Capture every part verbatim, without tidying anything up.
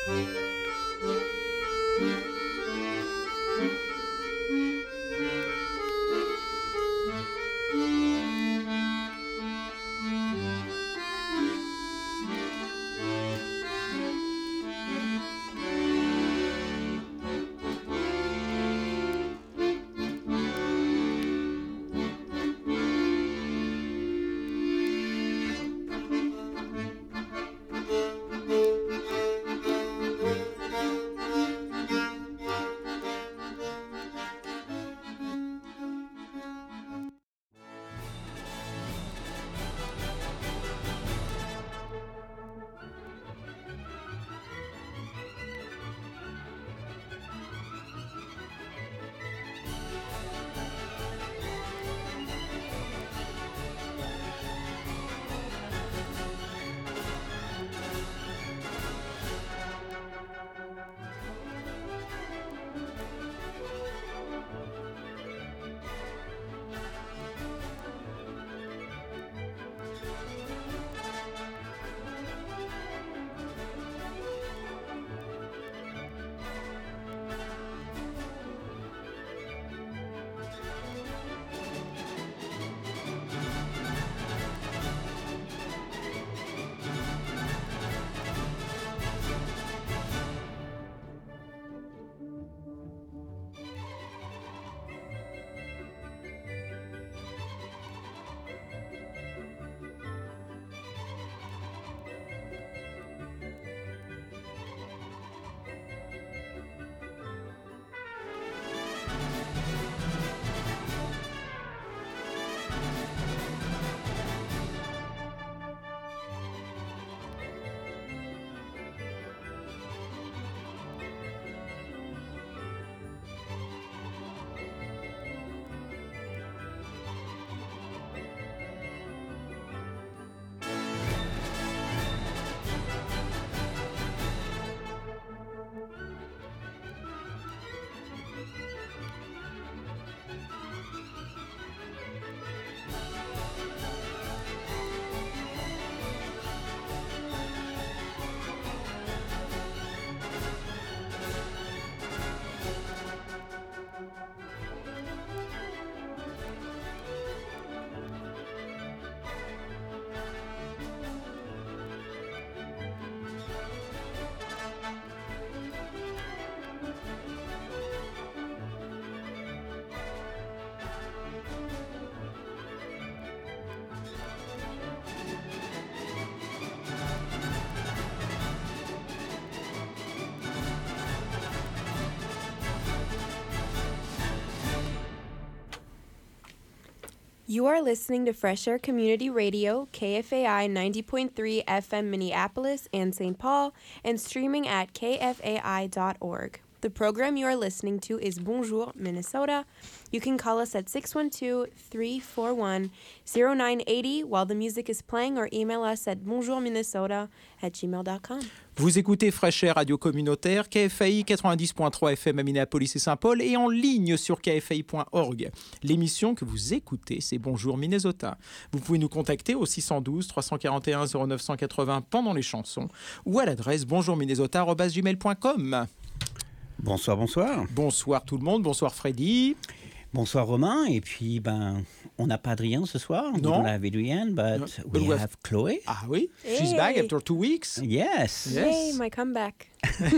You are listening to Fresh Air Community Radio, K F A I ninety point three F M Minneapolis and Saint Paul, and streaming at k f a i dot org. The program you are listening to is Bonjour, Minnesota. You can call us at six one two, three four one, zero nine eight zero while the music is playing, or email us at bonjourminnesota at gmail dot com. Vous écoutez Fresh Air Radio Communautaire, K F A I quatre-vingt-dix point trois F M à Minneapolis et Saint-Paul, et en ligne sur k f a i point org. L'émission que vous écoutez, c'est Bonjour Minnesota. Vous pouvez nous contacter au six un deux, trois quatre un, zéro neuf huit zéro pendant les chansons, ou à l'adresse bonjourminnesota arobase gmail point com. Bonsoir, bonsoir. Bonsoir tout le monde, bonsoir Freddy. Bonsoir Romain, et puis ben, on n'a pas Adrien ce soir. Non. We don't have Adrien, but No, we but we have, have- Chloé. Ah oui, Hey. she's back after two weeks. Yes. Yay, my comeback.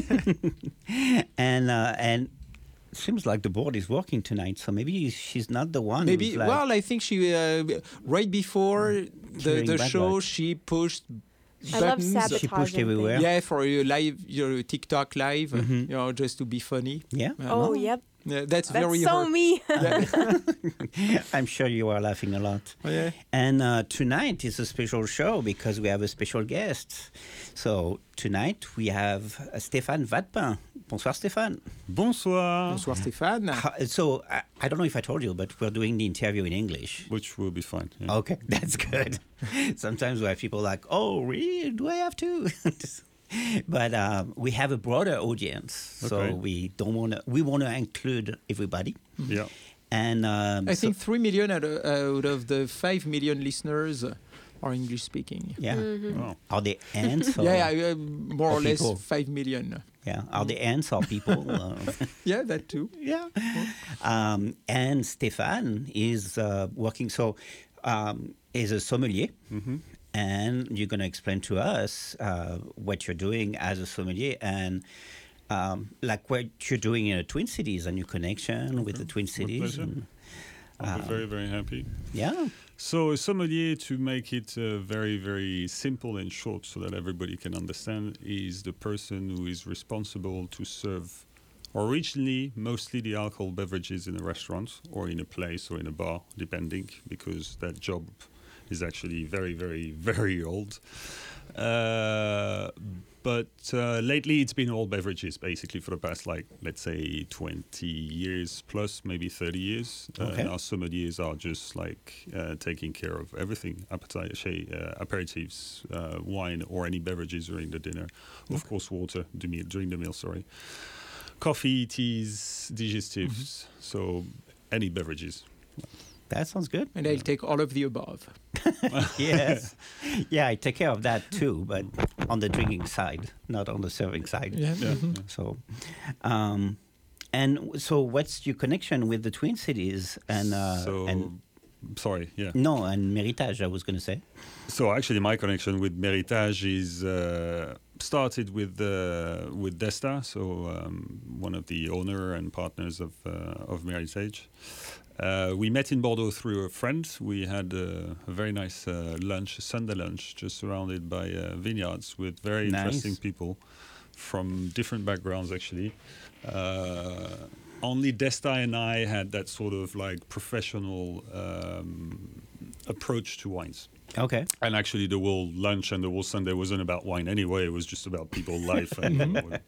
and uh, and seems like the board is working tonight, so maybe she's not the one. Maybe, who's like, well, I think she, uh, right before the, Carrying the bad show, luck. she pushed I love buttons. sabotaging She pushed everywhere. things. Yeah, for your live, your TikTok live, Mhm. you know, just to be funny. Yeah. Uh, Oh, no? yep. Yeah, that's, That's very so her. me. I'm sure you are laughing a lot. Oh, yeah. And uh, tonight is a special show because we have a special guest. So tonight we have uh, Stéphane Vatpin. Bonsoir Stéphane. Bonsoir. Bonsoir Stéphane. How- So I, I don't know if I told you, but we're doing the interview in English. Which will be fine. yeah. Okay, that's good. Sometimes we have people like, oh, really? Do I have to? But um, we have a broader audience, so Okay. we don't want to. We want to include everybody. Yeah. And um, I so- think three million out of, out of the five million listeners are English speaking. Yeah. Mm-hmm. Oh. Are they ants? Or, Yeah, yeah, uh, more or or less people. five million. yeah. Are they ants or people? uh, Yeah, that too. yeah. Um, and Stéphane is uh, working, so um, is a sommelier. Mm-hmm. And you're going to explain to us uh, what you're doing as a sommelier and um, like what you're doing in the Twin Cities, a new connection with the Twin Cities. pleasure. And, I'll be Um, very, very happy. yeah. So, a sommelier, to make it uh, very, very simple and short so that everybody can understand, is the person who is responsible to serve originally mostly the alcohol beverages in a restaurant or in a place or in a bar, depending, because that job is actually very, very, very old. Uh, but uh, lately it's been all beverages, basically, for the past, like, let's say twenty years plus, maybe thirty years. Uh, Okay. and our sommeliers are just, like, uh, taking care of everything, appeti- uh, aperitifs, uh, wine, or any beverages during the dinner. Of course, water the meal, during the meal, sorry. Coffee, teas, digestives, so any beverages. That sounds good. And I'll take all of the above. Yes. Yeah, I take care of that too, but on the drinking side, not on the serving side. Yeah. Yeah, mhm. yeah. So, um, and so what's your connection with the Twin Cities and uh, so, and sorry, yeah. no and Méritage? I was going to say. So actually, my connection with Méritage is uh, started with uh, with Desta, so um, one of the owner and partners of uh, of Méritage. Uh, we met in Bordeaux through a friend. We had uh, a very nice uh, lunch, a Sunday lunch, just surrounded by uh, vineyards with very Nice. interesting people from different backgrounds, actually. Uh, only Desta and I had that sort of like professional um, approach to wines. Okay. And actually, the whole lunch and the whole Sunday wasn't about wine anyway. It was just about people's life. And,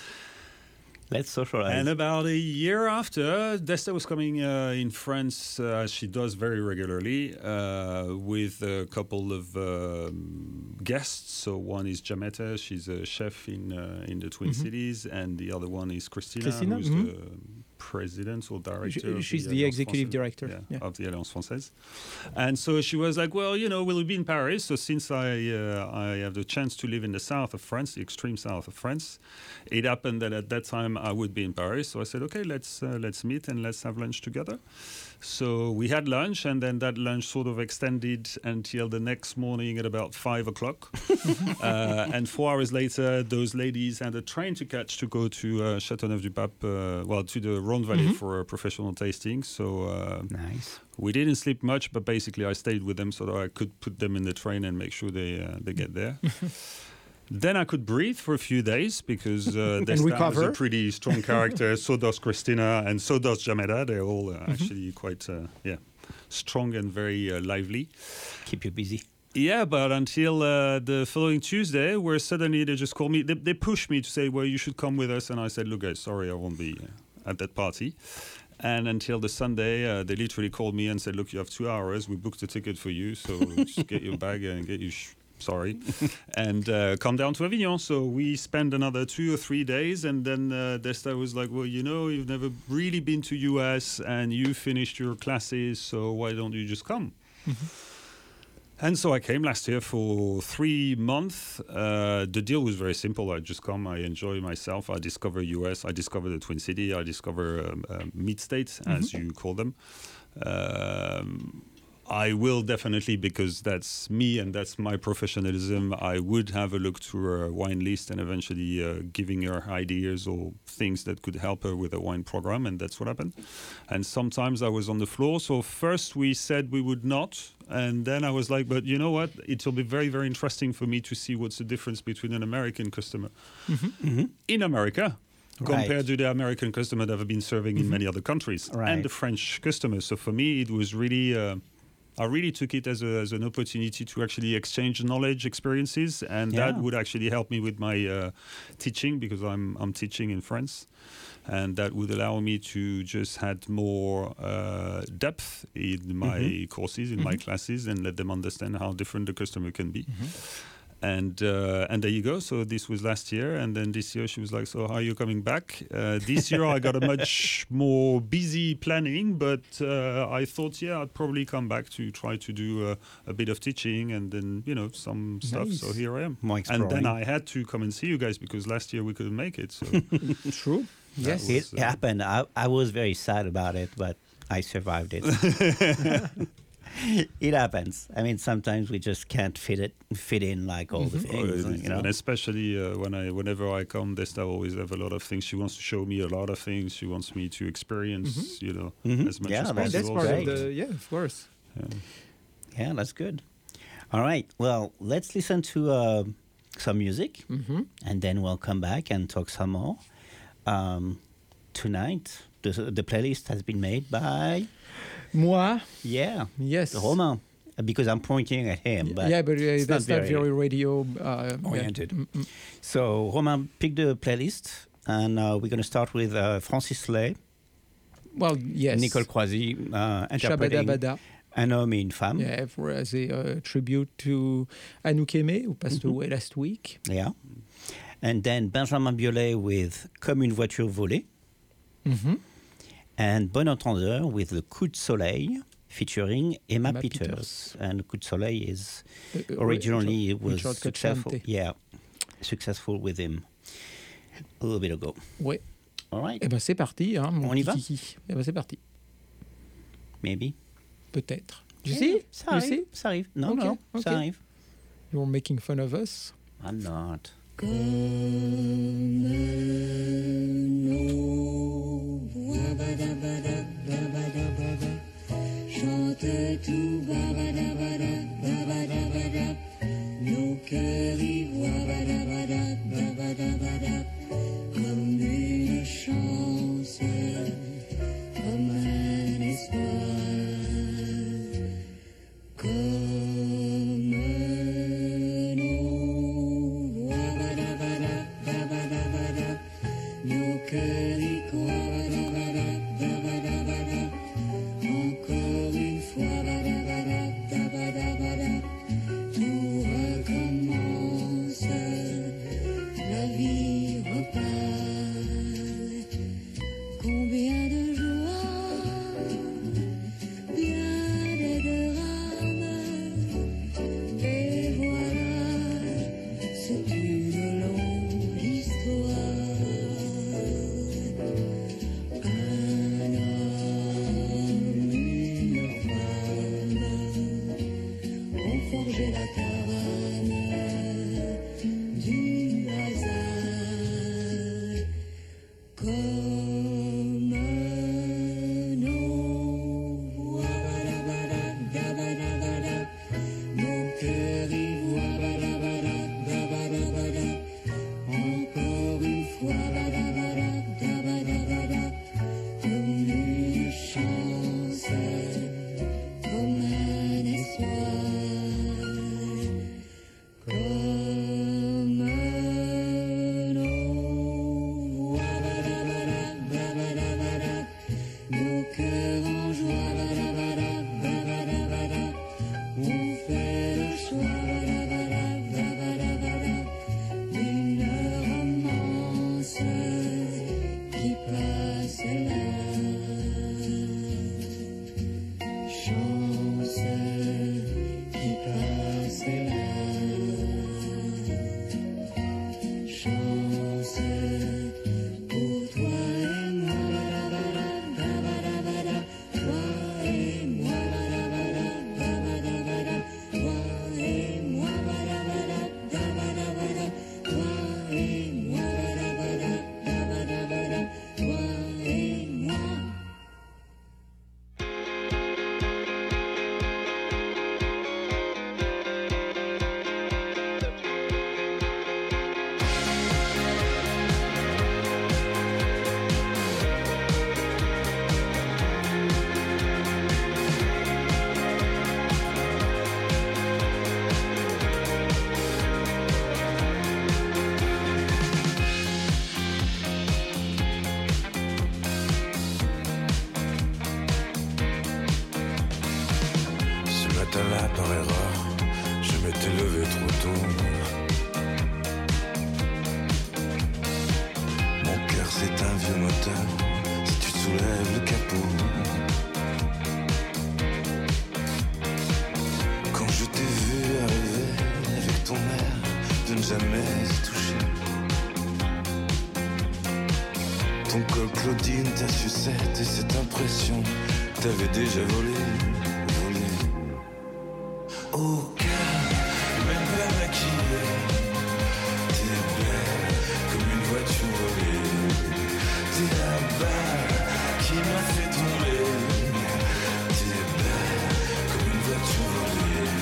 Let's socialize. and about a year after, Desta was coming uh, in France, uh, as she does very regularly, uh, with a couple of um, guests. So one is Jametta, she's a chef in uh, in the Twin Mhm. Cities, and the other one is Christina, Christina, who's mhm. the president or director. She- of she's the Alliance executive Française. director, Yeah, yeah. of the Alliance Française. And so she was like, well, you know, we'll be in Paris. So since I uh, I have the chance to live in the south of France, the extreme south of France, it happened that at that time I would be in Paris. So I said, okay, let's uh, let's meet and let's have lunch together. So we had lunch, and then that lunch sort of extended until the next morning at about five o'clock. uh, and four hours later, those ladies had a train to catch to go to uh, Châteauneuf-du-Pape, uh, well, to the Rhône Valley Mhm. for a professional tasting. So uh, Nice. we didn't sleep much, but basically I stayed with them so that I could put them in the train and make sure they uh, they get there. Then I could breathe for a few days because uh, Desta has recover. a pretty strong character. So does Christina, and so does Jameda. They're all uh, Mm-hmm. actually quite, uh, yeah, strong and very uh, lively. Keep you busy. Yeah, but until uh, the following Tuesday, where suddenly they just called me, they, they pushed me to say, well, you should come with us. And I said, look, guys, sorry, I won't be uh, at that party. And until the Sunday, uh, they literally called me and said, look, you have two hours. We booked a ticket for you. So just get your bag and get your... Sh- sorry, and uh, come down to Avignon. So we spent another two or three days, and then uh, Desta was like, well, you know, you've never really been to U S, and you finished your classes, so why don't you just come? And so I came last year for three months. Uh, the deal was very simple. I just come, I enjoy myself. I discover U S, I discover the Twin City, I discover um, uh, mid-states, as you call them. Um, I will definitely, because that's me and that's my professionalism, I would have a look through her wine list and eventually uh, giving her ideas or things that could help her with a wine program, and that's what happened. And sometimes I was on the floor. So first we said we would not, and then I was like, but you know what? It will be very, very interesting for me to see what's the difference between an American customer Mm-hmm. in America Right. compared to the American customer that I've been serving in many other countries, Right. and the French customers. So for me, it was really... Uh, I really took it as, a, as an opportunity to actually exchange knowledge, experiences, and Yeah. that would actually help me with my uh, teaching, because I'm I'm teaching in France, and that would allow me to just have more uh, depth in my Mhm. courses, in my classes, and let them understand how different the customer can be. And uh, and there you go. So this was last year, and then this year she was like, "So how are you coming back?" Uh, this year I got a much more busy planning, but uh, I thought, yeah, I'd probably come back to try to do uh, a bit of teaching and then you know some stuff. Nice. So here I am. More And exploring. then I had to come and see you guys because last year we couldn't make it. So True. Yes. was- It happened. I, I was very sad about it, but I survived it. It happens. I mean, sometimes we just can't fit it, fit in like all the Oh, things, it is, you know. and especially uh, when I, whenever I come, Desta always have a lot of things. She wants to show me a lot of things. She wants me to experience, you know, Mhm. as much Yeah, as that's- That's possible. part great. of the, yeah, of course. Yeah, that's good. All right. Well, let's listen to uh, some music, Mhm. and then we'll come back and talk some more. Um, tonight, the, the playlist has been made by, Moi, yeah, yes. Romain, because I'm pointing at him. But yeah, but uh, it's that's not not very, very radio uh, oriented. Yeah. Mm-mm. So, Romain picked the playlist, and uh, we're going to start with uh, Francis Lay, Well, yes. Nicole Croisy uh, interpreting Shabada Un homme et une femme. Yeah, for, as a uh, tribute to Anouk Aimé, who passed Mhm. away last week. Yeah. And then Benjamin Biolay with Comme une voiture volée. Mm-hmm. And Bon Entendeur with Le Coup de Soleil featuring Emma, Emma Peters. Peters. And Coup de Soleil is Uh, originally it was Richard successful. Cocciante. Yeah, successful with him a little bit ago. Ouais. All right, Eh ben c'est parti, hein, mon On y petit va kiki. Eh ben c'est parti, maybe. peut-être. You Yeah, see? Ça You arrive, see? ça arrive. Non, Ok, non, ok. ça arrive. You're making fun of us. I'm not. Chante tout babadabada, babadabada, nos cœurs ivoires, babadabada, babadabada, comme une chance, comme un espoir, comme nos voix, babadabada, babadabada, nos cœurs y croient, babadabada, babadabada. Encore une fois, badabada, dabadabada, tout recommence, la vie repart. Combien de joie, bien de drames, et voilà, c'est une longue histoire. Un homme, une femme ont forgé la caravane du hasard. Comme nos voix, badabada, dabadabada, nos cœurs ivoires, badabada, dabadabada, encore une fois, badabada, dabadabada, comme une chance, comme un espoir, comme nos voix, badabada, babadabada, nos cœurs en joie, badabada, babadabada, on fait le choix, badabada, babadabada, d'une romance qui passe là. Chance qui passe là. Chance pour toi et moi, badabada, badabada, toi et moi, badabada, badabada, toi et moi, badabada, badabada, toi et moi, badabada, badabada, toi et moi. Ce matin-là, par erreur, je m'étais levé trop tôt. hauteur si tu soulèves le capot. Quand je t'ai vu arriver avec ton air de ne jamais y toucher, ton col Claudine, ta sucette et cette impression que t'avais déjà volé, volé. Au calme, même pas maquillée, t'es belle comme une voiture volée. T'es la balle qui m'a fait tomber. T'es belle comme une voiture volée.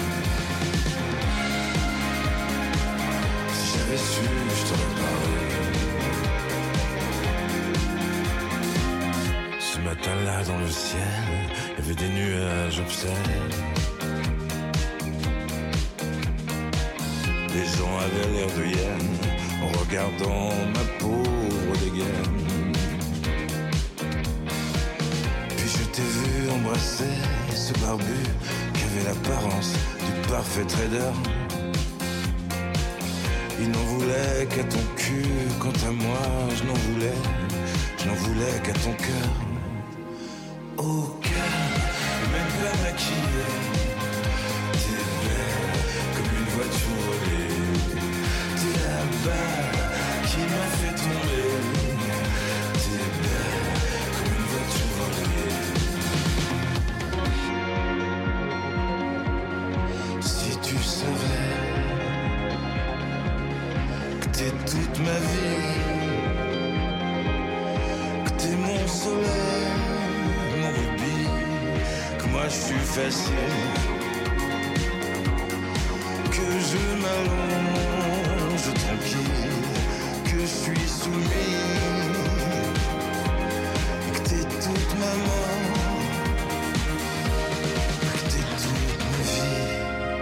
Si j'avais su, je t'aurais parlé. Ce matin-là dans le ciel, il y avait des nuages obscènes. Les gens avaient l'air de hyènes en regardant ma pauvre dégaine. Puis je t'ai vu embrasser ce barbu qui avait l'apparence du parfait trader. Il n'en voulait qu'à ton cul, quant à moi je n'en voulais, je n'en voulais qu'à ton cœur. Au calme, même pas maquillée, t'es belle comme une voiture volée. T'es la balle qui m'a fait tomber. T'es belle comme une voiture volée. Si tu savais que t'es toute ma vie, que t'es mon soleil, mon rubis, que moi je suis facile, que je m'allonge tranquille, que je suis soumis, que t'es toute ma mort, que t'es toute ma vie.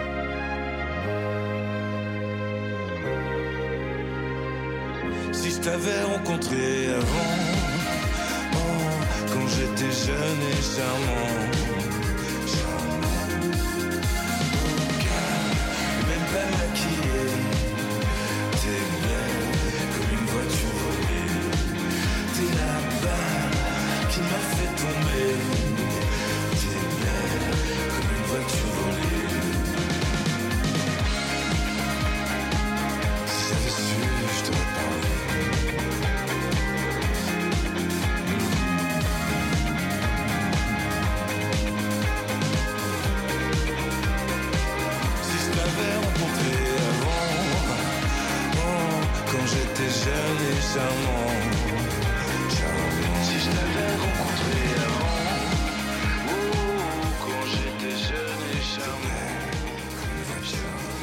Si je t'avais rencontré avant, oh, quand j'étais jeune et charmant, pas maquillée, t'es belle comme une voiture volée. T'es la balle qui m'a fait tomber. T'es belle comme une voiture volée. Si j'avais su, je t'aurais parlé. J'étais jeune et charmant, charmant. Si je t'avais rencontré avant, oh, quand j'étais jeune et charmant, charmant.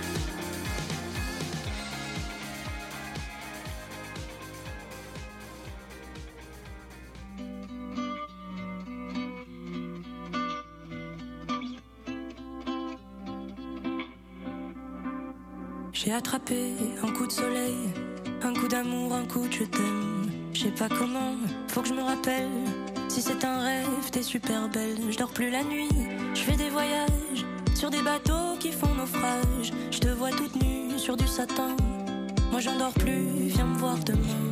J'ai attrapé un coup de soleil, un coup d'amour, un coup de je t'aime. Je sais pas comment, faut que je me rappelle. Si c'est un rêve, t'es super belle. Je dors plus la nuit, je fais des voyages sur des bateaux qui font naufrage. Je te vois toute nue sur du satin. Moi j'en dors plus, viens me voir demain.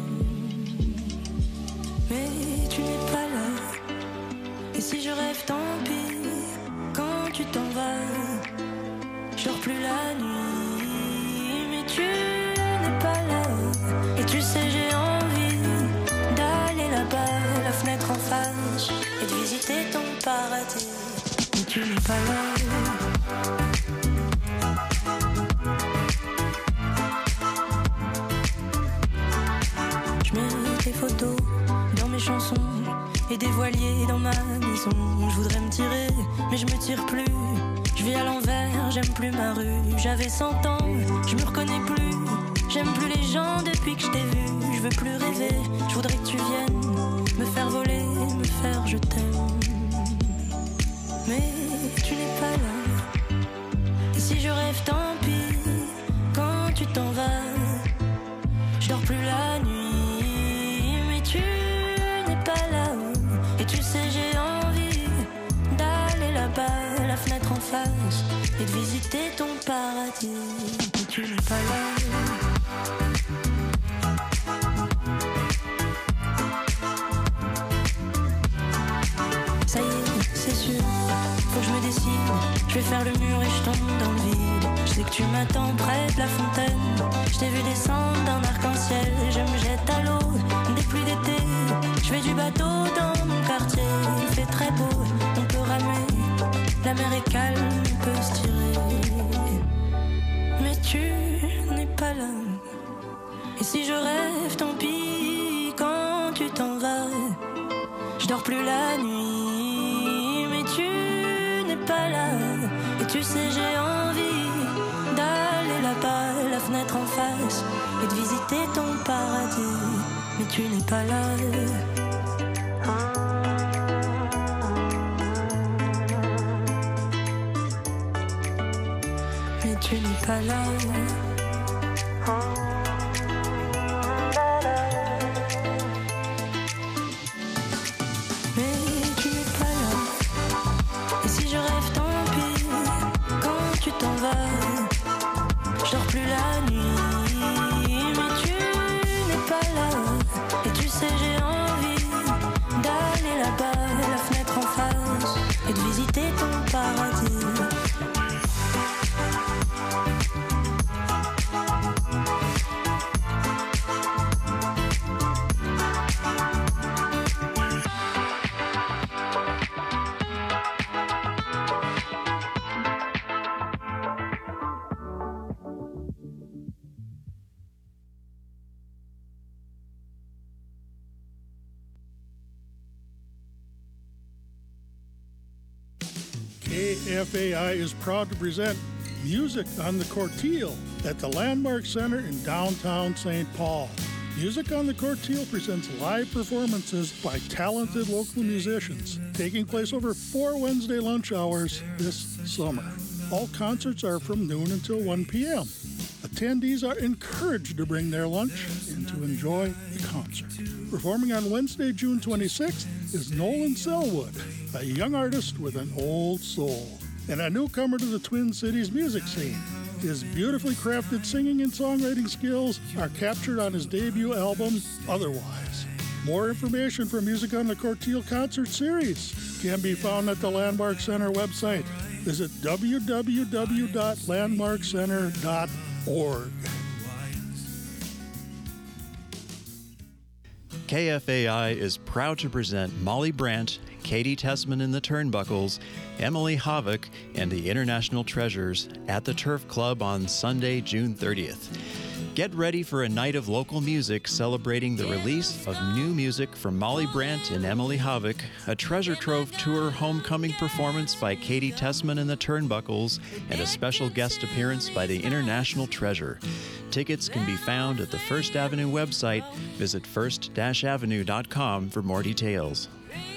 Mais tu n'es pas là. Et si je rêve, tant pis. Quand tu t'en vas, je dors plus la nuit. Tu n'es pas là. Et tu sais j'ai envie d'aller là-bas, la fenêtre en face, et de visiter ton paradis. Mais tu n'es pas là. Je mets tes photos dans mes chansons et des voiliers dans ma maison. Je voudrais me tirer, mais je me tire plus. Je vis à l'envers, j'aime plus ma rue. J'avais cent ans, je me reconnais plus. J'aime plus les gens depuis que je t'ai vu. Je veux plus rêver, je voudrais que tu viennes me faire voler, me faire je t'aime. Mais tu n'es pas là. Et si je rêve, tant pis. Quand tu t'en vas, je dors plus la nuit. Mais tu n'es pas là. Et tu sais j'ai envie d'aller là-bas, la fenêtre en face, et de visiter ton paradis. Mais tu n'es pas là. Je vais faire le mur et je tombe dans le vide. Je sais que tu m'attends près de la fontaine. Je t'ai vu descendre d'un arc-en-ciel. Je me jette à l'eau des pluies d'été. Je fais du bateau dans mon quartier. Il fait très beau, on peut ramer. La mer est calme, on peut se tirer. Mais tu n'es pas là. Et si je rêve, tant pis, quand tu t'en vas. Je dors plus la nuit, mais tu n'es pas là. Et tu sais, j'ai envie d'aller là-bas, la fenêtre en face, et de visiter ton paradis. Mais tu n'es pas là. Mais tu n'es pas là. Je dors plus la nuit, mais tu n'es pas là. Et tu sais, j'ai envie d'aller là-bas, la fenêtre en face, et de visiter ton paradis. K F A I is proud to present Music on the Courtille at the Landmark Center in downtown Saint Paul. Music on the Courtille presents live performances by talented local musicians, taking place over four Wednesday lunch hours this summer. All concerts are from noon until one p.m. Attendees are encouraged to bring their lunch and to enjoy the concert. Performing on Wednesday, June twenty-sixth, is Nolan Selwood, a young artist with an old soul, and a newcomer to the Twin Cities music scene. His beautifully crafted singing and songwriting skills are captured on his debut album, Otherwise. More information for Music on the Courtille concert series can be found at the Landmark Center website. Visit w w w dot landmark center dot org. K F A I is proud to present Molly Brandt, Katie Tessman and the Turnbuckles, Emily Havoc, and the International Treasures at the Turf Club on Sunday, June thirtieth. Get ready for a night of local music celebrating the release of new music from Molly Brandt and Emily Havoc, a Treasure Trove Tour homecoming performance by Katie Tessman and the Turnbuckles, and a special guest appearance by the International Treasure. Tickets can be found at the First Avenue website. Visit first avenue dot com for more details.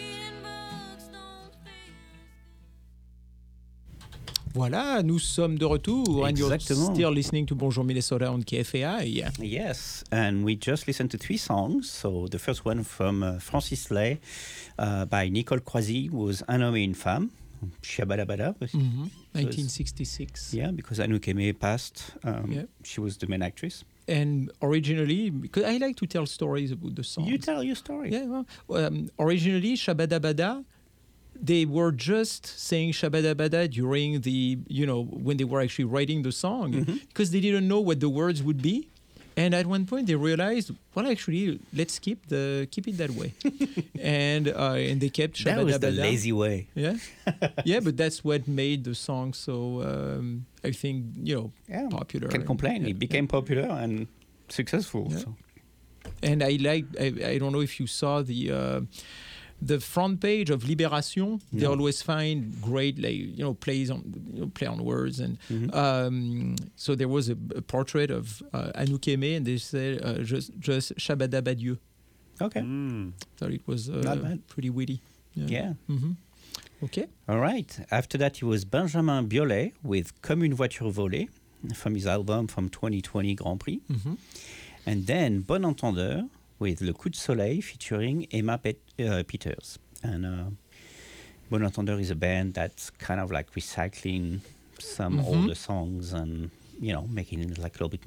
Voilà, nous sommes de retour. And you're Exactement. still listening to Bonjour Minnesota on K F A I. Yes, and we just listened to three songs. So the first one from uh, Francis Lay uh, by Nicole Croisy was Un homme et une femme, Shabadabada. Mm-hmm. nineteen sixty-six. Yeah, because Anouk Aimée passed. Um, Yeah. She was the main actress. And originally, because I like to tell stories about the songs. You tell your story. Yeah, well, um, originally, Shabadabada, they were just saying Shabadabada during the, you know, when they were actually writing the song, Mhm. because they didn't know what the words would be. And at one point, they realized, well, actually, let's keep the keep it that way. and uh, and they kept That was the Shabadabada. lazy way. Yeah, yeah, but that's what made the song so, um, I think, you know, Yeah, popular. Can't complain. Yeah, It became popular and successful. Yeah. So. And I like, I, I don't know if you saw the uh, the front page of Libération. They No. always find great, like, you know, plays on, you know, play on words. And Mhm. um, so there was a, a portrait of uh, Anouk Aimée, and they said uh, just, just Shabadabadieu. Okay. Mm. Thought it was uh, Not bad. pretty witty. Yeah. hmm Okay. All right. After that, it was Benjamin Biolay with Comme une voiture volée from his album from twenty twenty Grand Prix. hmm And then Bon Entendeur with Le Coup de Soleil featuring Emma Pet- uh, Peters. And uh, Bon Entendeur is a band that's kind of like recycling some Mhm. older songs and, you know, making it like a little bit more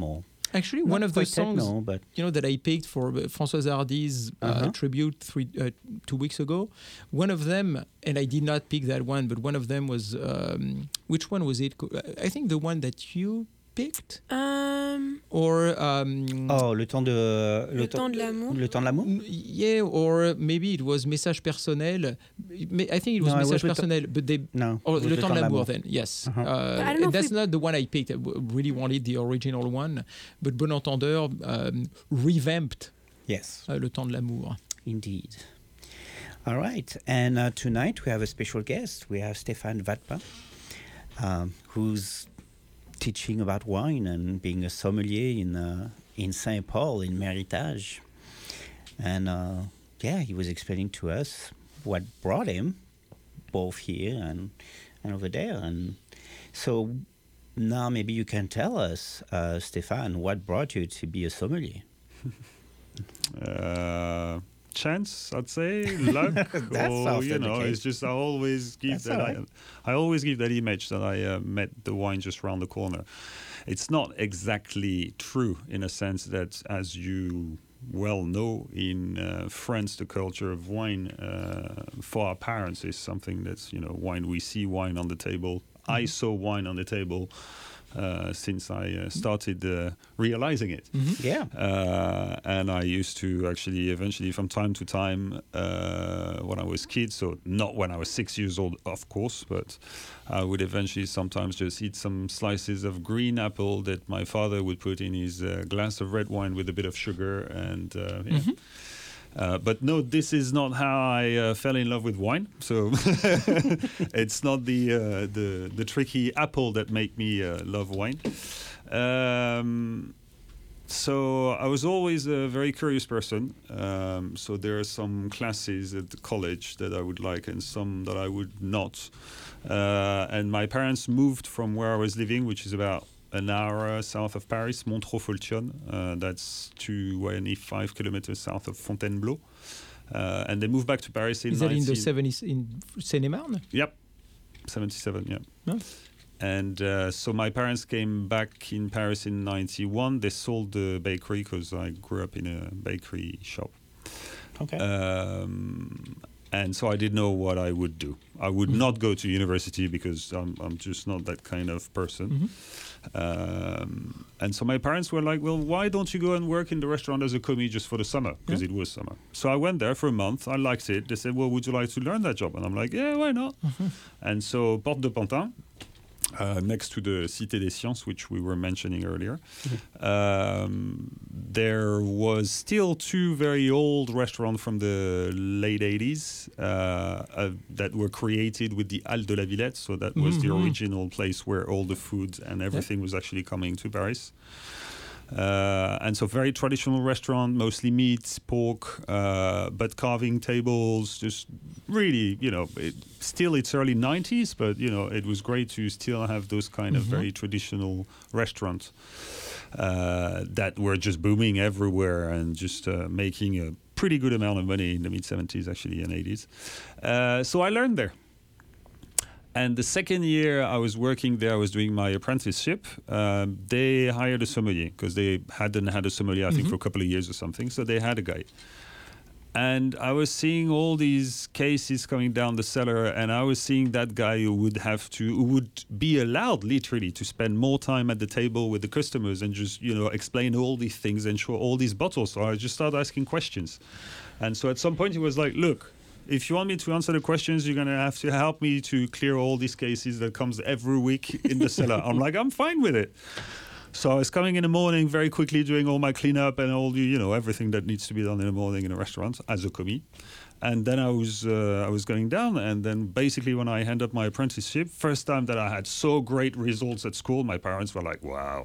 Actually, Not one of the quite songs techno, but you know that I picked for uh, Françoise Hardy's uh, Uh-huh. tribute three uh, two weeks ago. One of them, and I did not pick that one, but one of them was um, which one was it? Co- I think the one that you picked, Um, or um, oh, le temps de Le temps de l'amour. Le temps de l'amour. mm, yeah, or maybe it was Message Personnel. I think it was No, it was Message Le temps- Personnel, but they. No. Or it was Le Temps de l'Amour, then, yes. Uh-huh. Uh, But I don't know and if that's we- not the one I picked. I w- really wanted the original one. But Bon Entendeur um, revamped Yes, uh, Le Temps de l'Amour. indeed. All right, and uh, tonight we have a special guest. We have Stéphane Vatpin, um, who's teaching about wine and being a sommelier in uh, in Saint Paul in Méritage. And uh, yeah, he was explaining to us what brought him both here and and over there. And so now maybe you can tell us, uh, Stéphane, what brought you to be a sommelier. Uh, chance, I'd say, luck, That or sounds you know, okay. it's just I always give That's that. all I, right. I always give that image that I uh, met the wine just around the corner. It's not exactly true in a sense that, as you well know, in uh, France, the culture of wine uh, for our parents is something that's, you know, wine. We see wine on the table. I saw wine on the table uh, since I uh, started uh, realizing it. Yeah. Uh, and I used to actually eventually from time to time uh, when I was kid, so not when I was six years old, of course, but I would eventually sometimes just eat some slices of green apple that my father would put in his uh, glass of red wine with a bit of sugar. And uh, yeah. Uh, but no, this is not how I uh, fell in love with wine. So it's not the uh, the the tricky apple that made me uh, love wine. Um, so I was always a very curious person. Um, so there are some classes at the college that I would like, and some that I would not. Uh, and my parents moved from where I was living, which is about an hour south of Paris, Montreux-Folchonne. Uh, that's twenty-five kilometers south of Fontainebleau. Uh, and they moved back to Paris in Is that in the nineteen seventies in Seine-et-Marne? Yep, seventy-seven, yeah. No? And uh, so my parents came back in Paris in ninety-one. They sold the bakery because I grew up in a bakery shop. Okay. Um, and so I didn't know what I would do. I would not go to university because I'm, I'm just not that kind of person. Um, and so my parents were like, well, why don't you go and work in the restaurant as a commis just for the summer? Because it was summer. So I went there for a month. I liked it. They said, well, would you like to learn that job? And I'm like, yeah, why not? And so Porte de Pantin, uh, next to the Cité des Sciences, which we were mentioning earlier, um, there was still two very old restaurants from the late eighties uh, uh, that were created with the Halle de la Villette. So that was the original place where all the food and everything was actually coming to Paris. Uh, and so very traditional restaurant, mostly meat, pork, uh, but carving tables, just really, you know, it, still it's early nineties, but, you know, it was great to still have those kind of very traditional restaurants uh, that were just booming everywhere and just uh, making a pretty good amount of money in the mid-seventies, actually, and eighties. Uh, so I learned there. And the second year I was working there, I was doing my apprenticeship. Um, they hired a sommelier because they hadn't had a sommelier, I think, for a couple of years or something. So they had a guy. And I was seeing all these cases coming down the cellar, and I was seeing that guy who would have to, who would be allowed literally to spend more time at the table with the customers and just, you know, explain all these things and show all these bottles. So I just started asking questions. And so at some point he was like, look, if you want me to answer the questions, you're going to have to help me to clear all these cases that comes every week in the cellar. I'm like, I'm fine with it. So I was coming in the morning very quickly, doing all my cleanup and all the, you know, everything that needs to be done in the morning in a restaurant as a commis. And then I was uh, I was going down, and then basically when I ended up my apprenticeship, first time that I had so great results at school, my parents were like, "Wow!"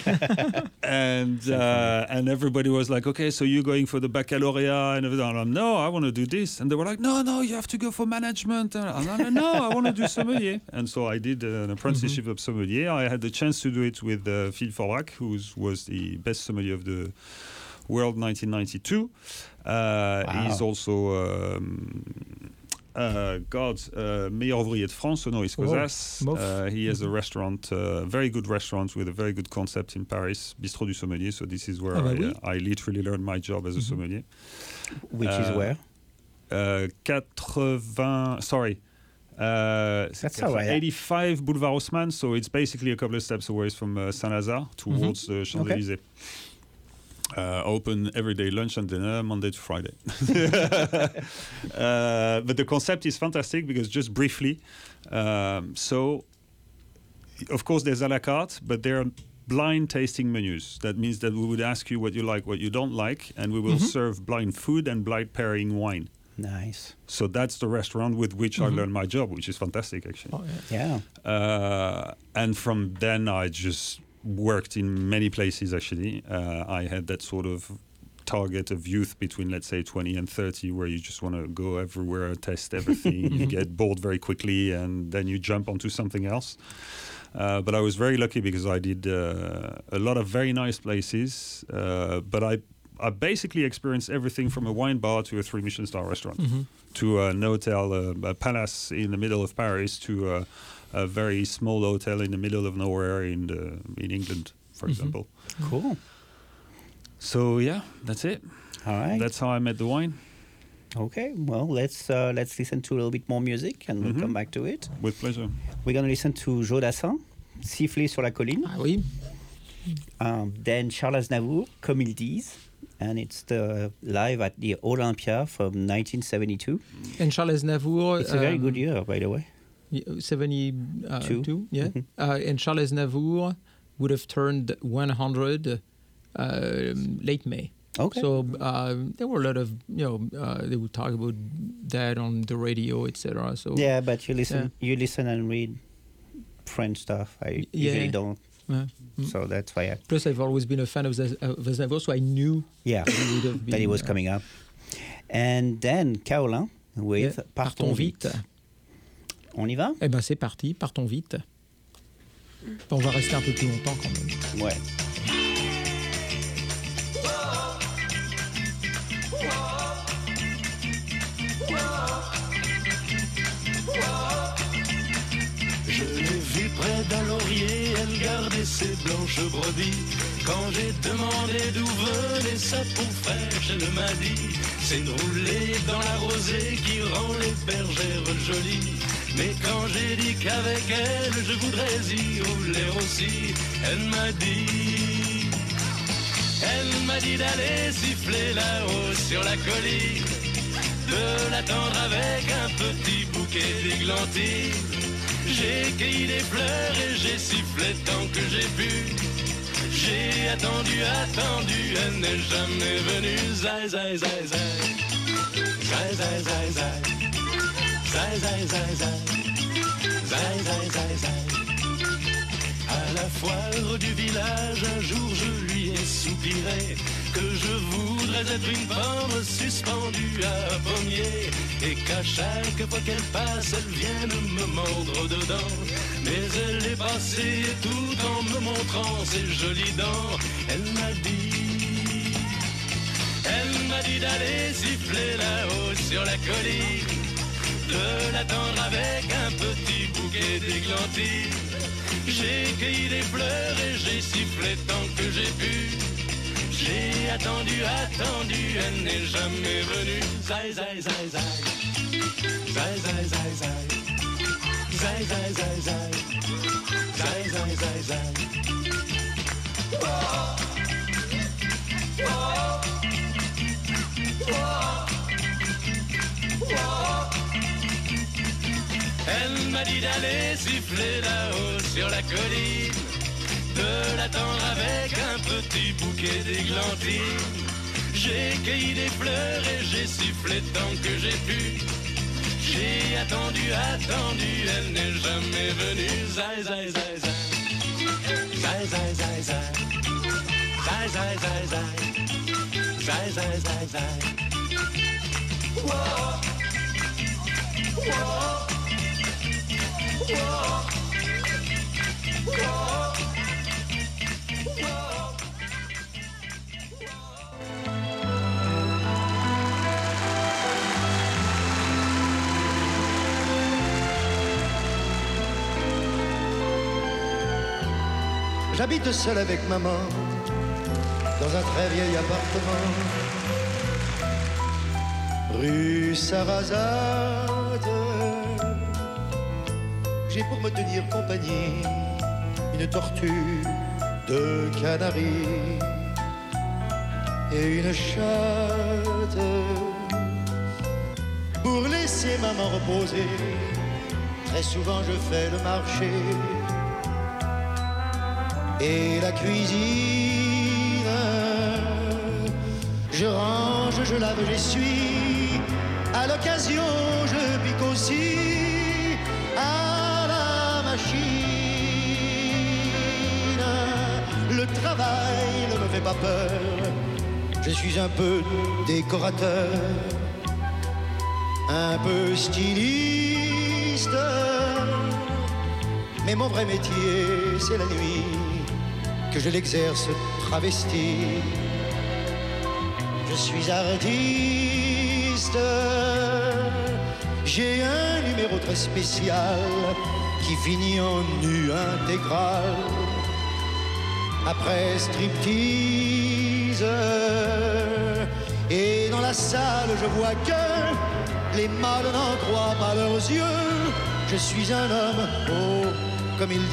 and uh, and everybody was like, "Okay, so you're going for the baccalaureate?" And everything. And I'm, "No, I want to do this." And they were like, "No, no, you have to go for management." And I'm like, "No, I want to do sommelier." And so I did an apprenticeship mm-hmm. of sommelier. I had the chance to do it with uh, Phil Forbach, who was the best sommelier of the world nineteen ninety-two. Uh, wow. He's also um, Uh, God, uh, meilleur ouvrier de France, Honoris Cosas. Wow. Uh, he has a restaurant, a uh, very good restaurant with a very good concept in Paris, Bistrot du Sommelier. So this is where Ah bah I, oui. uh, I literally learned my job as a Mhm. sommelier. Which is Uh, where? Uh, eighty, sorry. Uh, That's all right. eighty-five Boulevard Haussmann, so it's basically a couple of steps away from uh, Saint-Lazare towards the Champs-Élysées. Uh, open every day, lunch and dinner, Monday to Friday. uh, but the concept is fantastic because just briefly, um, so of course there's a la carte, but there are blind tasting menus. That means that we would ask you what you like, what you don't like, and we will Mhm. serve blind food and blind pairing wine. Nice. So that's the restaurant with which Mhm. I learned my job, which is fantastic actually. Oh, yeah. Yeah. Uh, and from then I just worked in many places actually. Uh, I had that sort of target of youth between, let's say, twenty and thirty, where you just want to go everywhere, test everything, you get bored very quickly, and then you jump onto something else. Uh, but I was very lucky because I did uh, a lot of very nice places, uh, but I I basically experienced everything from a wine bar to a three Michelin star restaurant, Mhm. to an hotel, uh, a palace in the middle of Paris, to a, a very small hotel in the middle of nowhere in the, in England, for Mhm. example. Cool. So yeah, that's it. All right. That's how I met the wine. Okay. Well, let's uh, let's listen to a little bit more music, and we'll Mhm. come back to it. With pleasure. We're gonna listen to Jodassin, Siffler sur la colline. Ah oui. Um, then Charles Aznavour, Comme ils disent, and it's the live at the Olympia from nineteen seventy-two. And Charles Aznavour. It's a very um, good year, by the way. seventy-two, Two. yeah. Mhm. Uh, and Charles Aznavour would have turned one hundred um, late May. Okay. So uh, there were a lot of, you know, uh, they would talk about that on the radio, et cetera. So Yeah, but you listen, you listen and read French stuff. I usually Yeah. don't, yeah. Mm. so that's why. I, Plus, I've always been a fan of, Zaz- of Aznavour, so I knew yeah, that he would have been. that it was uh, coming up. And then Kaolin with yeah, Partons vite. On y va? Eh ben, c'est parti, partons vite. On va rester un peu plus longtemps quand même. Ouais. Je l'ai vue près d'un laurier, elle gardait ses blanches brebis. Quand j'ai demandé d'où venait sa peau fraîche, elle m'a dit: c'est de rouler dans la rosée qui rend les bergères jolies. Mais quand j'ai dit qu'avec elle je voudrais y rouler aussi, elle m'a dit, elle m'a dit d'aller siffler là-haut sur la colline, de l'attendre avec un petit bouquet d'églantines. J'ai cueilli des fleurs et j'ai sifflé tant que j'ai pu. J'ai attendu, attendu, elle n'est jamais venue. Zai, zai, zai, zai. Zai, zai, zai, zai. Zai, zai, zai, zai. Zai, zai, zai, zai. À la foire du village, un jour je lui ai soupiré que je voudrais être une pomme suspendue à un pommier, et qu'à chaque fois qu'elle passe, elle vienne me mordre dedans. Mais elle est passée tout en me montrant ses jolies dents. Elle m'a dit, elle m'a dit d'aller siffler là-haut sur la colline, de l'attendre avec un petit bouquet d'églantines. J'ai cueilli des fleurs et j'ai sifflé tant que j'ai pu. J'ai attendu, attendu, elle n'est jamais venue. Zai, zai, zai, zai. Zai, zai, zai, zai. Zai, zai, zai, zai. Zai, zai, zai, zai. Oh. Oh. Oh. Oh. Elle m'a dit d'aller siffler là-haut sur la colline, de l'attendre avec un petit bouquet d'églantines. J'ai cueilli des fleurs et j'ai sifflé tant que j'ai pu. J'ai attendu, attendu, elle n'est jamais venue. Zai, zai, zai, zai. Zai, zai, zai, zai. Zai, zai, zai, zai. Zai, zai, zai, zai. Whoa. Whoa. Whoa. Whoa. J'habite seul avec maman dans un très vieil appartement, rue Sarrazate. J'ai pour me tenir compagnie une tortue, deux canaris et une chatte. Pour laisser maman reposer, très souvent je fais le marché et la cuisine. Je range, je lave, j'essuie. À l'occasion, je pique aussi à la machine. Le travail ne me fait pas peur. Je suis un peu décorateur, un peu styliste. Mais mon vrai métier, c'est la nuit, que je l'exerce travesti. Je suis artiste. J'ai un numéro très spécial qui finit en nu intégral. Après striptease. Et dans la salle, je vois que les mâles n'en croient pas leurs yeux. Je suis un homme, oh, comme ils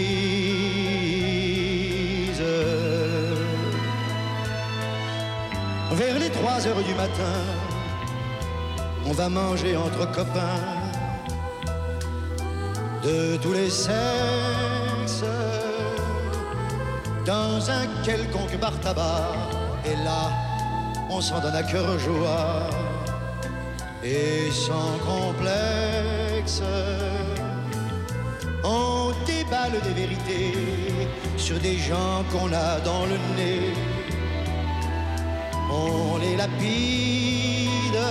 disent. Vers les trois heures du matin, on va manger entre copains de tous les sexes dans un quelconque bar tabac. Et là, on s'en donne à cœur joie et sans complexe. On déballe des vérités sur des gens qu'on a dans le nez. On les lapide,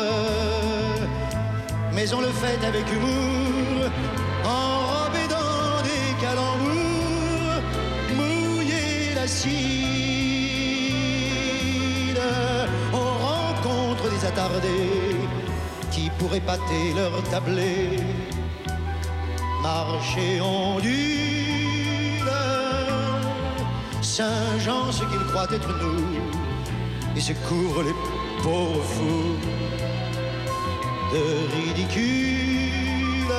mais on le fait avec humour, enrobé dans des calembours, mouillé d'acide. On rencontre des attardés qui pourraient pâter leur tablé. Marcher ondule, Saint-Jean ce qu'il croit être nous, et se courent les pauvres fous de ridicule.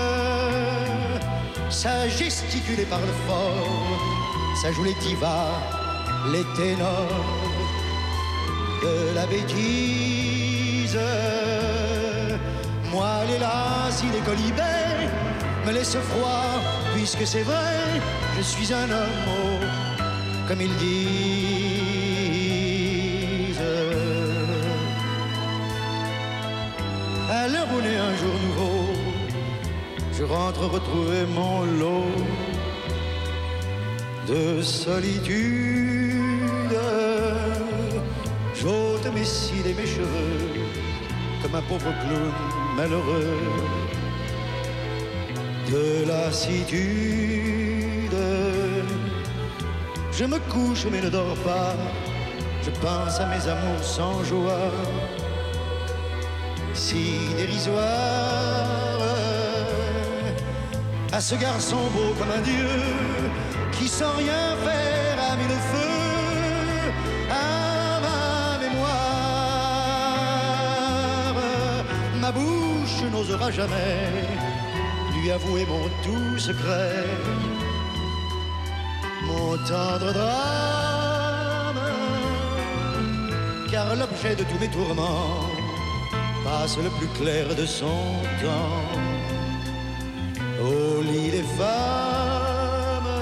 Ça gesticule et parle fort, ça joue les divas, les ténors de la bêtise. Moi les lacis, les colibets me laissent froid, puisque c'est vrai, je suis un homme, oh, comme ils disent. À l'heure où naît un jour nouveau, je rentre retrouver mon lot de solitude. J'ôte mes cils et mes cheveux comme un pauvre clown malheureux de lassitude. Je me couche mais ne dors pas, je pense à mes amours sans joie, si dérisoire, à ce garçon beau comme un dieu, qui sans rien faire a mis le feu à ma mémoire. Ma bouche n'osera jamais lui avouer mon tout secret, mon tendre drame, car l'objet de tous mes tourments passe le plus clair de son temps au lit des femmes.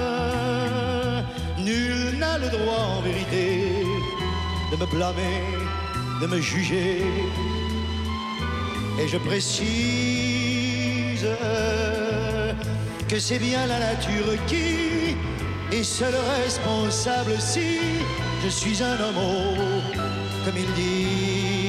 Nul n'a le droit en vérité de me blâmer, de me juger, et je précise que c'est bien la nature qui est seule responsable si je suis un homme, oh, comme ils disent.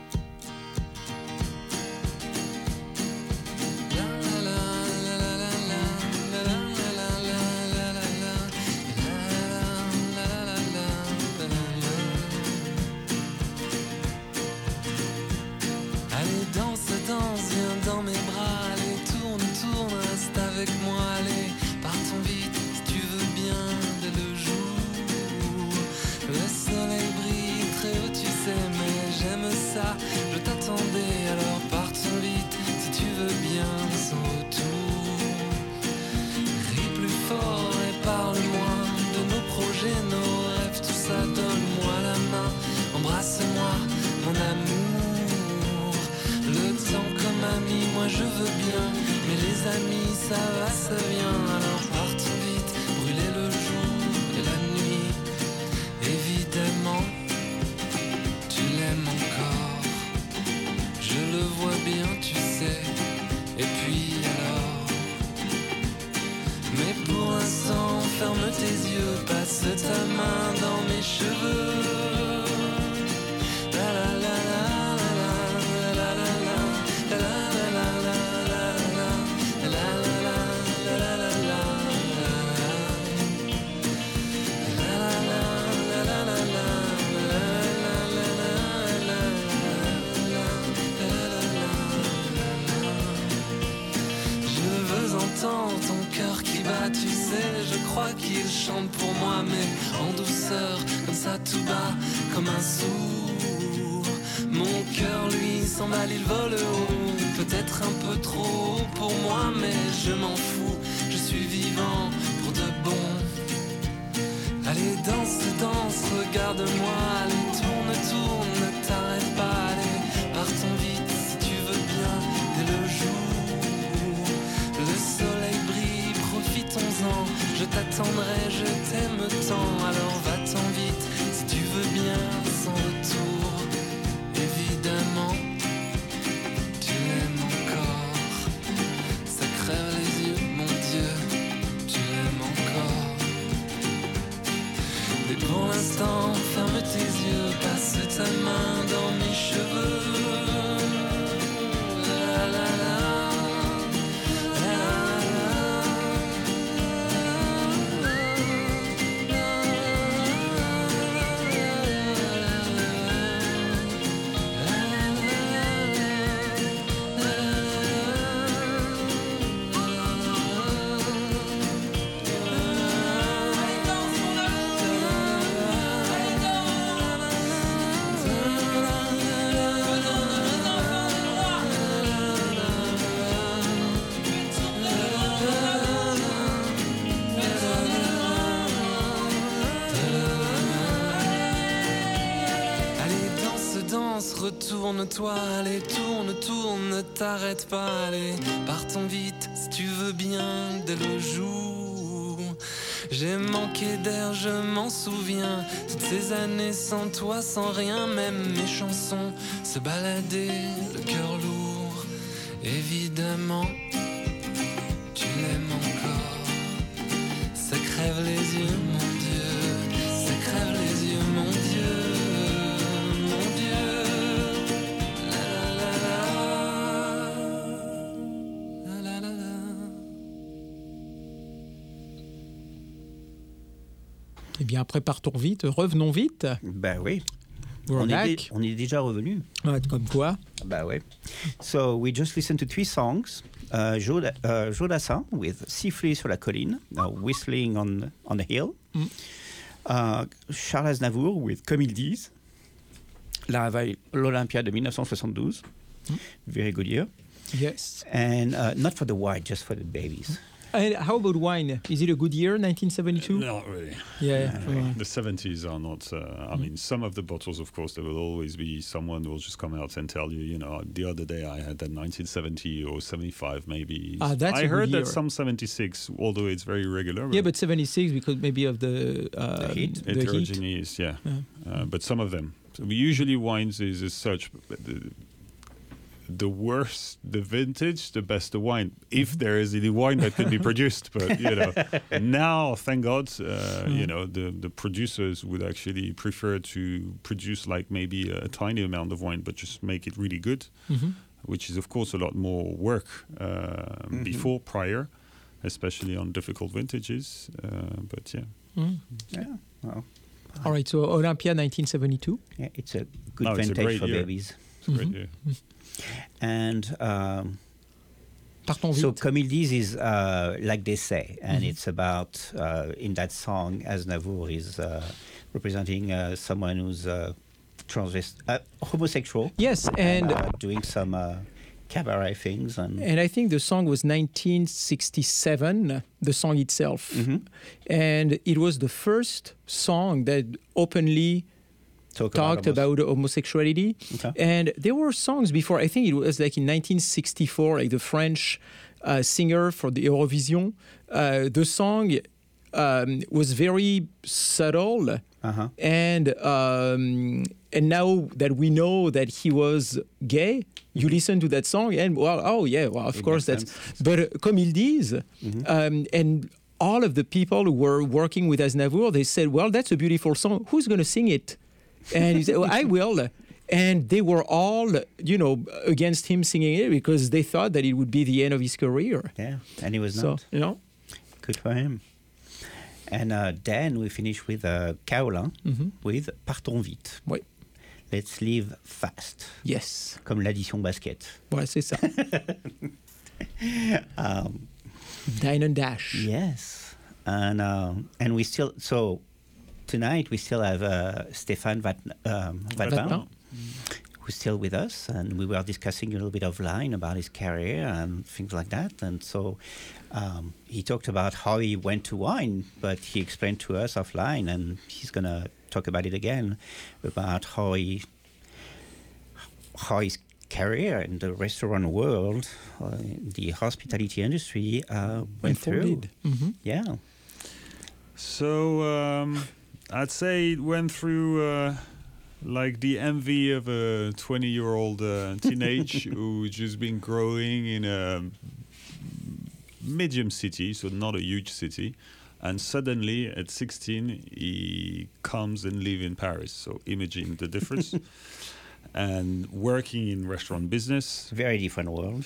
La la la la la la. ça va, ça vient. Alors partons vite, brûler le jour et la nuit. Évidemment, tu l'aimes encore. Je le vois bien, tu sais. Et puis alors, mais pour l'instant, ferme tes yeux, passe ta main dans mes cheveux. La la la la la la la la la la la la la la. J'entends ton cœur qui bat, tu sais, je crois qu'il chante pour moi, mais en douceur, comme ça tout bas, comme un sourd. Mon cœur lui s'emballe, il vole haut, peut-être un peu trop haut pour moi, mais je m'en fous, je suis vivant pour de bon. Allez danse, danse, regarde-moi, allez tourne, tourne, ne t'arrête pas, allez partons vite si tu veux bien, dès le jour. Le soleil brille, profitons-en. Je t'attendrai, je t'aime tant. Alors va-t'en vite, si tu veux bien, sans retour. Évidemment, tu l'aimes encore. Ça crève les yeux, mon Dieu, tu l'aimes encore. Mais pour l'instant, ferme tes yeux, passe ta main dans mes cheveux. La la la. Retourne-toi, allez, tourne, tourne, ne t'arrête pas, allez, partons vite, si tu veux bien, dès le jour. J'ai manqué d'air, je m'en souviens, toutes ces années sans toi, sans rien, même mes chansons se baladaient, le cœur lourd. Évidemment, tu l'aimes encore, ça crève les yeux, mon Dieu, ça crève les yeux, mon Dieu. Eh bien, après, partons vite, revenons vite. Ben oui. We're on, back. est dé- on est déjà revenu. Ouais, comme quoi. Ben oui. So, we just listened to three songs. Uh, Joe, uh, Joe Dassin with Siffler sur la colline, uh, Whistling on, on the Hill. Mm. Uh, Charles Aznavour with Comme ils disent. La Veille, l'Olympia de dix-neuf cent soixante-douze. Mm. Very good year. Yes. And uh, not for the white, just for the babies. And how about wine? Is it a good year, nineteen seventy-two? Not really. Yeah. Not really. The seventies are not. Uh, I Mm. mean, some of the bottles, of course, there will always be someone who will just come out and tell you, you know, the other day I had that nineteen seventy or seventy-five, maybe. Ah, that's I a good heard year. that some seventy-six, although it's very regular. Yeah, but seventy-six because maybe of the, uh, The heat. the heat. Heterogeneous, yeah. Yeah. Uh, but some of them. So usually wines is as such. The, the worse the vintage, the best the wine. If there is any wine that could be produced, but you know, now thank God, uh, Mm. you know, the the producers would actually prefer to produce like maybe a tiny amount of wine, but just make it really good, Mhm. which is of course a lot more work uh, Mhm. before prior, especially on difficult vintages. Uh, but yeah, Mm. Yeah. Well, All right, so Olympia nineteen seventy-two. yeah, it's a good No, it's a vintage great for year. babies. it's a great Mhm. year. And um, Partons so, vite. Comme ils disent is uh, like they say, and Mhm. it's about uh, in that song, Aznavour is uh, representing uh, someone who's uh, transvest- uh, homosexual. Yes, and uh, doing some uh, cabaret things and. and I think the song was nineteen sixty-seven, the song itself. Mhm. And it was the first song that openly Talk talked about about homosexuality. Okay. And there were songs before. I think it was like in nineteen sixty-four, like the French uh, singer for the Eurovision. Uh, the song um, was very subtle, Uh-huh. and um, and now that we know that he was gay, you listen to that song and well, oh yeah, well of It course makes that's. sense. But uh, comme ils disent, Mhm. um, and all of the people who were working with Aznavour, they said, well, that's a beautiful song. Who's going to sing it? And he said, well, I will. And they were all, you know, against him singing it because they thought that it would be the end of his career. Yeah, and he was So, not. you know, Good for him. And uh, then we finish with uh, Kaolin Mhm. with Partons vite. Oui. Let's live fast. Yes. Comme l'addition basket. Ouais, c'est ça. Um, Dine and dash. yes. And uh, and we still, so tonight we still have uh, Stéphane Vat, um, Vatpin, Vatpin. who's still with us. And we were discussing a little bit offline about his career and things like that. And so um, he talked about how he went to wine, but he explained to us offline, and he's going to talk about it again, about how he, how his career in the restaurant world, uh, the hospitality industry, uh, went through. Unfolded. Mhm. Yeah. So um, I'd say it went through uh, like the envy of a twenty-year-old uh, teenage who just been growing in a medium city, so not a huge city, and suddenly at sixteen he comes and live in Paris. So imagine the difference. And working in restaurant business, Very different world.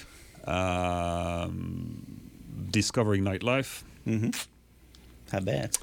um, discovering nightlife. Mm-hmm. I bet.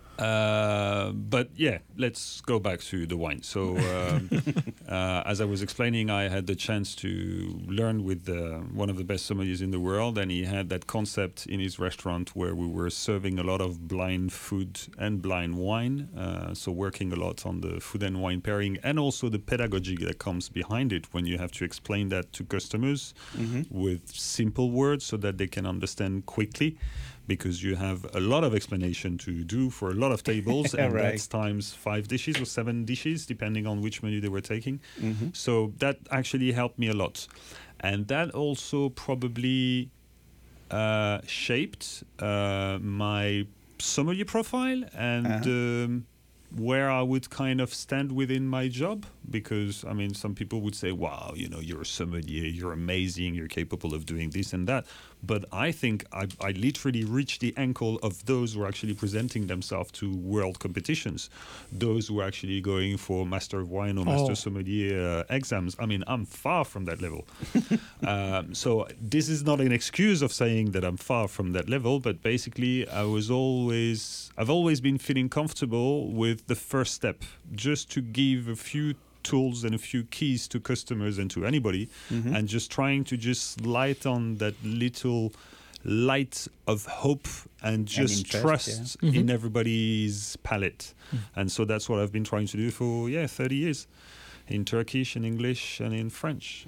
Uh, but yeah, let's go back to the wine. So, um, uh, as I was explaining, I had the chance to learn with uh, one of the best sommeliers in the world, and he had that concept in his restaurant where we were serving a lot of blind food and blind wine. Uh, so, working a lot on the food and wine pairing, and also the pedagogy that comes behind it when you have to explain that to customers Mm-hmm. with simple words so that they can understand quickly. Because you have a lot of explanation to do for a lot of tables, and Right. that's times five dishes or seven dishes, depending on which menu they were taking. Mm-hmm. So that actually helped me a lot. And that also probably uh, shaped uh, my sommelier profile and Uh-huh. um, where I would kind of stand within my job. Because, I mean, some people would say, wow, you know, you're a sommelier, you're amazing, you're capable of doing this and that. But I think I, I literally reached the ankle of those who are actually presenting themselves to world competitions, those who are actually going for Master of Wine or Master Oh. Sommelier uh, exams. I mean, I'm far from that level. um, so this is not an excuse of saying that I'm far from that level, but basically I was always, I've always been feeling comfortable with the first step, just to give a few tools and a few keys to customers and to anybody, Mhm. and just trying to just light on that little light of hope and just interest, trust yeah. in Mhm. everybody's palate. And so that's what I've been trying to do for yeah thirty years, in Turkish, in English, and in French.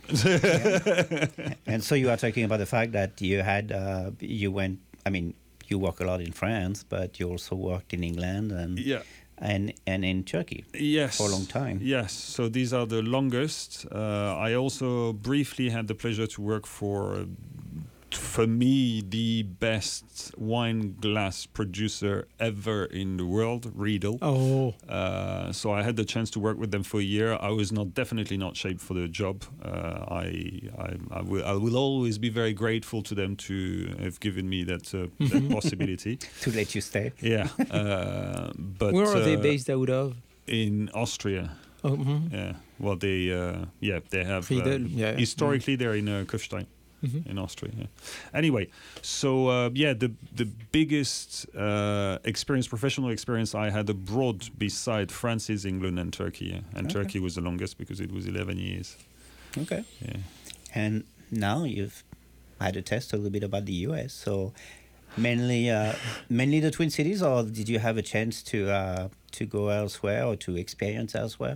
And so you are talking about the fact that you had, uh, you went, I mean, you work a lot in France, but you also worked in England and Yeah. and, and in Turkey Yes. for a long time. Yes. So these are the longest. Uh, I also briefly had the pleasure to work for, uh, for me, the best wine glass producer ever in the world, Riedel. Oh. Uh, so I had the chance to work with them for a year. I was not definitely not shaped for the job. Uh, I, I I will I will always be very grateful to them to have given me that, uh, that possibility. To let you stay. Yeah. Uh, but Where are they uh, based out of? in Austria. Oh, mhm. Yeah. Well, they uh, yeah they have Friedel, uh, yeah. historically they're in uh, Kufstein Mhm. in Austria. Yeah. Anyway, so uh, yeah, the the biggest uh, experience, professional experience I had abroad beside France is England and Turkey, yeah. and Okay. Turkey was the longest because it was eleven years. Okay. Yeah. And now you've had a test a little bit about the U S. So mainly, uh, mainly the Twin Cities, or did you have a chance to uh, to go elsewhere or to experience elsewhere?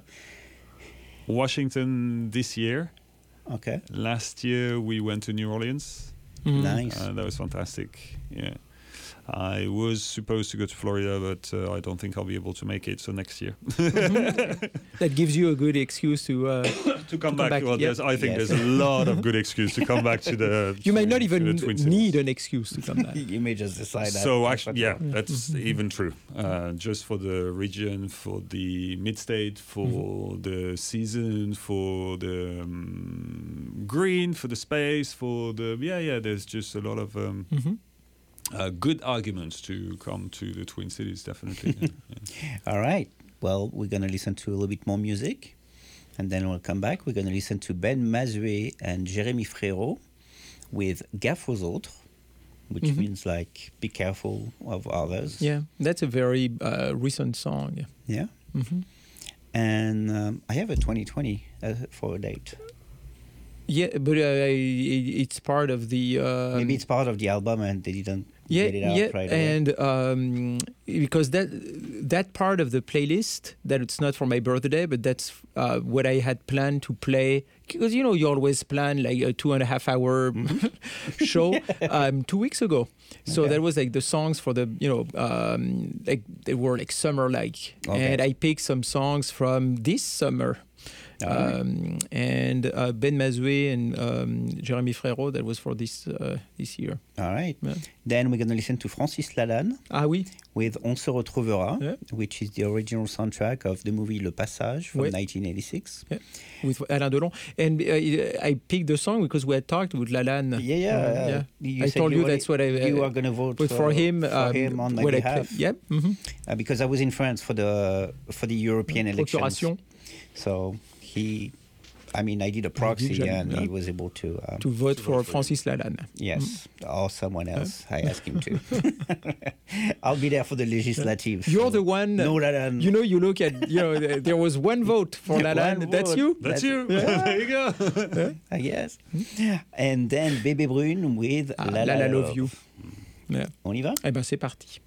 Washington this year. Okay. Last year we went to New Orleans. Mhm. Nice. Uh, that was fantastic. Yeah. I was supposed to go to Florida, but uh, I don't think I'll be able to make it. So next year. That gives you a good excuse to uh, to come to come back. back, Well, yeah. there's, I think Yes. there's a lot of good excuse to come back to the. You may to- not to even the Twin Cities. need an excuse to come back. You may just decide that. So that's actually, what- yeah, that's even true. Uh, just for the region, for the mid-state, for the season, for the um, green, for the space, for the yeah, yeah. There's just a lot of um, Mhm. uh, good arguments to come to the Twin Cities. Definitely. Yeah, yeah. All right. Well, we're going to listen to a little bit more music, and then we'll come back. We're going to listen to Ben Mazué and Jérémy Frérot with Gaffe aux autres, which Mhm. means like be careful of others. Yeah, that's a very uh, recent song. Yeah. hmm And um, I have a twenty twenty uh, for a date. Yeah, but uh, it, it's part of the. Um, Maybe it's part of the album and they didn't yeah, get it out yeah, right away. and um, because that that part of the playlist that it's not for my birthday, but that's uh, what I had planned to play. Because you know you always plan like a two and a half hour show um, two weeks ago. So Okay. that was like the songs for the you know um, like they were like summer like, Okay. and I picked some songs from this summer. Alright. Um, and uh, Ben Mazué and um, Jérémy Frérot, that was for this uh, this year. All right. Yeah. Then we're going to listen to Francis Lalanne Ah oui, with On se retrouvera, Yeah. which is the original soundtrack of the movie Le Passage from Ouais. nineteen eighty-six. with Alain Delon. And uh, I picked the song because we had talked with Lalanne. Yeah, yeah. Uh, uh, yeah. You I said told you already- that's what I. you uh, are going to vote But for him, for um, him on my what I behalf. play- Yep. Mm-hmm. Uh, because I was in France for the for the European elections. Procuration So he, I mean, I did a proxy did, and yeah. he was able to. Um, to vote for Francis Lalanne. Yes, or someone else. I asked him to. I'll be there for the legislative. You're so the one. No Lalanne. You know, you look at. You know, th- there was one vote for One Lalanne. That's vote. you. That's That's- you. Yeah. There you go. I guess. And then Bébé Brune with Ah, La La La La Love Love. You. Yeah. On y va? Eh ben c'est parti.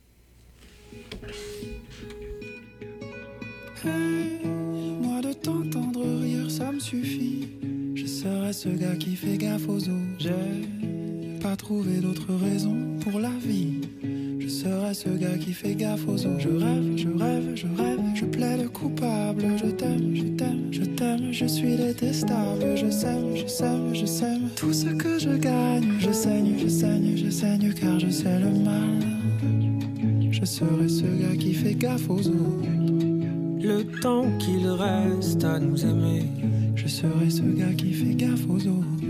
Hey, moi de t'entendre rire, ça me suffit. Je serai ce gars qui fait gaffe aux autres. J'ai pas trouvé d'autre raison pour la vie. Je serai ce gars qui fait gaffe aux autres. Je rêve, je rêve, je rêve, je plaide coupable. Je t'aime, je t'aime, je t'aime, je suis détestable. Je sème, je sème, je sème tout ce que je gagne. Je saigne, je saigne, je saigne car je sais le mal. Je serai ce gars qui fait gaffe aux autres. Le temps qu'il reste à nous aimer, je serai ce gars qui fait gaffe aux autres.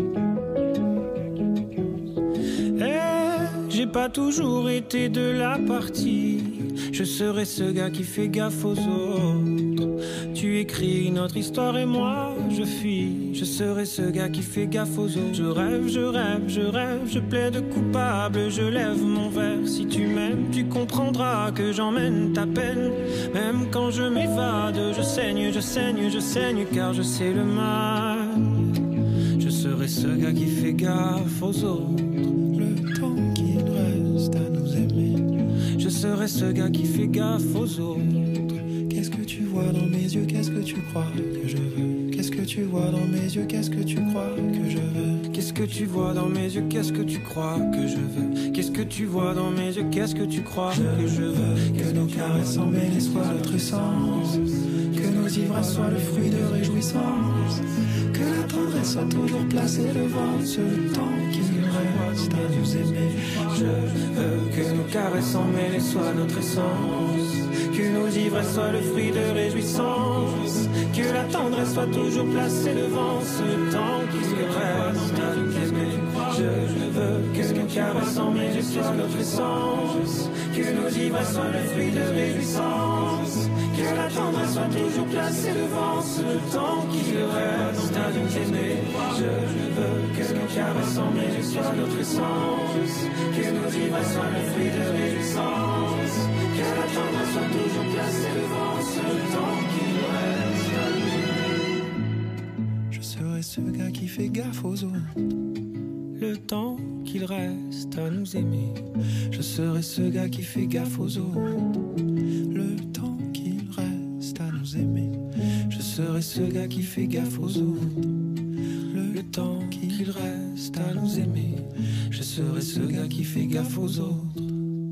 Eh, j'ai pas toujours été de la partie. Je serai ce gars qui fait gaffe aux autres. Tu écris notre histoire et moi je fuis. Je serai ce gars qui fait gaffe aux autres. Je rêve, je rêve, je rêve, je plaide coupable. Je lève mon verre. Si tu m'aimes, tu comprendras que j'emmène ta peine. Même quand je m'évade, je saigne, je saigne, je saigne car je sais le mal. Je serai ce gars qui fait gaffe aux autres. Le temps qu'il reste à nous aimer. Je serai ce gars qui fait gaffe aux autres. Qu'est-ce que tu vois dans mes yeux, qu'est-ce que tu crois que je veux? Qu'est-ce que tu vois dans mes yeux, qu'est-ce que tu crois que je veux? Qu'est-ce que tu vois dans mes yeux, qu'est-ce que tu crois que je veux? Qu'est-ce que tu vois dans mes yeux, qu'est-ce que tu crois que je veux? Que nos caresses emmêlées soient notre essence, que nos ivresses soient le fruit de réjouissance, que la tendresse soit toujours placée devant ce temps qui nous reste à nous aimer. Je veux que nos caresses emmêlées soient notre essence, que nos ivresses soient le fruit de réjouissance, que la tendresse soit toujours placée devant ce temps qui nous reste à nous aimer. Je veux que nos caresses emmêlées soient notre essence, que nos ivresses soient le fruit de réjouissance, que la tendresse soit toujours placée devant ce temps qui nous reste à nous aimer. Je veux que nos caresses emmêlées soient notre essence, que nos ivresses soient le fruit de réjouissance, que la tendresse soit toujours placée devant ce temps qui nous reste à nous aimer. Je serai ce gars qui fait gaffe aux autres. Le temps qu'il reste à nous aimer. Je serai ce gars qui fait gaffe aux autres. Le temps qu'il reste à nous aimer. Je serai ce gars qui fait gaffe aux autres. Le temps qu'il reste à nous aimer. Je serai ce gars qui fait gaffe aux autres.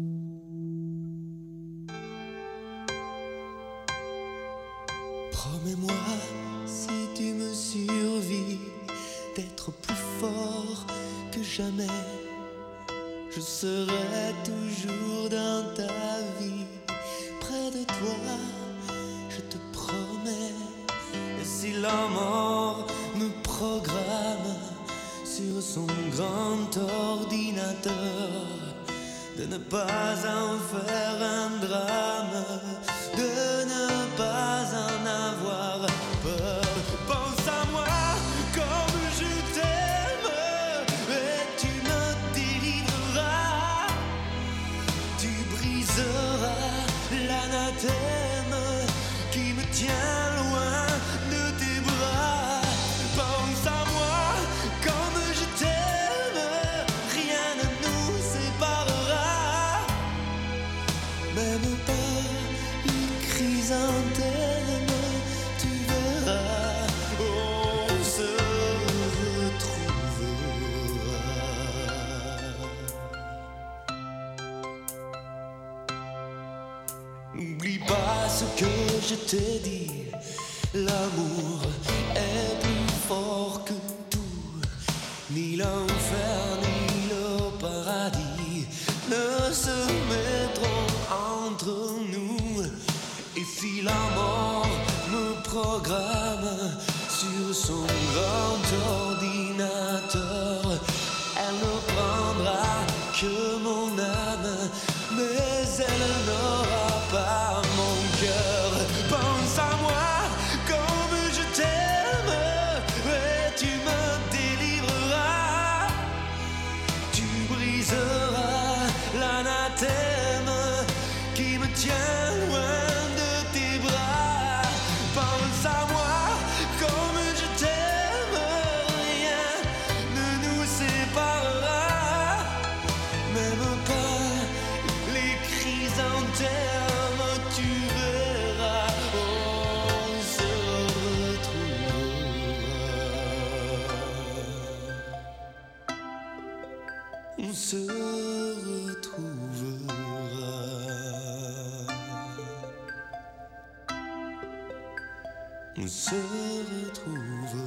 Promets-moi, si tu me survis, d'être plus fort que jamais. Je serai toujours dans ta vie, près de toi, je te promets. Et si la mort me programme sur son grand ordinateur, de ne pas en faire un drame, de ne pas en avoir peur. Pense à moi comme je t'aime, et tu me délivreras. Tu briseras l'anathème qui me tient loin de tes bras. Pense à moi comme je t'aime, rien ne nous séparera. Même pas une chrysanthème, tu verras, on se retrouvera. N'oublie pas ce que je t'ai dit, l'amour est plus fort que tout, ni l'enfer ni le paradis ne se mettront entre nous. Et si la mort me programme sur son grand ordinateur, elle ne prendra que mon âme, mais elle n'aura pas mon cœur. Pense à moi comme je t'aime, et tu me délivreras. Tu briseras l'anathème qui me tient loin de tes bras. Pense à moi comme je t'aime, rien ne nous séparera. Même pas les chrysanthèmes, tu verras, on se retrouvera. On se retrouvera. On se retrouvera.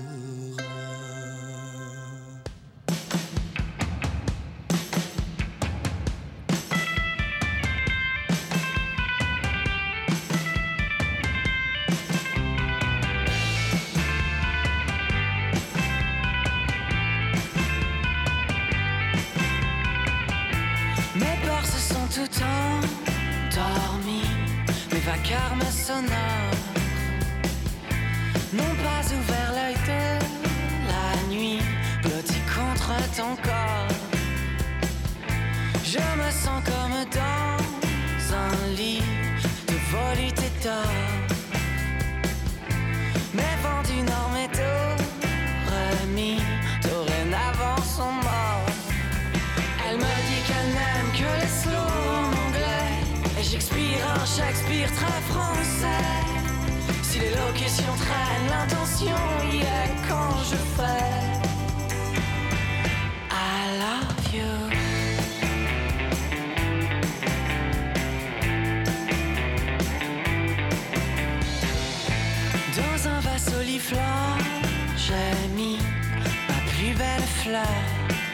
Mes peurs se sont tout endormis, mes vacarmes sonores n'ont pas ouvert l'œil de la nuit, blotti contre ton corps. Je me sens comme dans un lit de volupté d'or. Mes vents du nord, mes remis, dorénavant sont morts. Elle me dit qu'elle n'aime que les slow en anglais, et j'expire un Shakespeare très français. Si l'élocution traîne, l'intention y est quand je fais I love you. Dans un vase oliflant, j'ai mis ma plus belle fleur.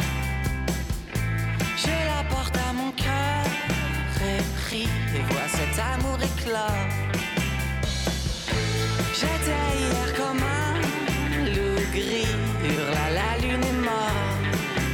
Je la porte à mon cœur et prie et vois cet amour éclore. J'étais hier comme un loup gris, hurla la lune est morte.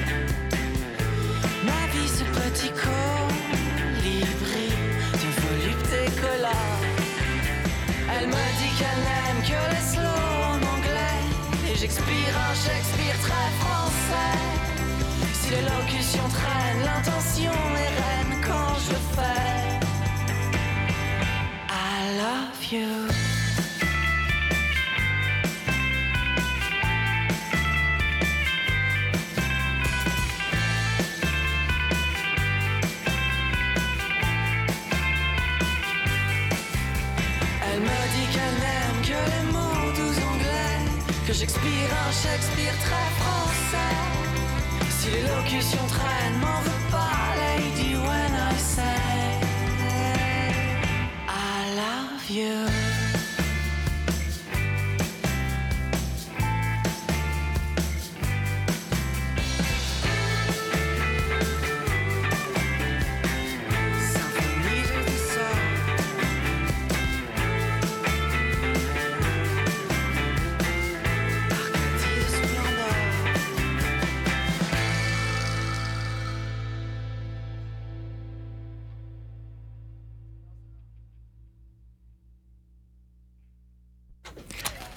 Ma vie ce petit colibri de volupté colore. Elle me dit qu'elle n'aime que les slow en anglais, et j'expire un Shakespeare très français. Si l'élocution traîne, l'intention est reine quand je fais I love you. Elle me dit qu'elle n'aime que les mots doux anglais, que j'expire un Shakespeare très français. Si l'élocution traîne, m'en veux pas, lady, when I say I love you.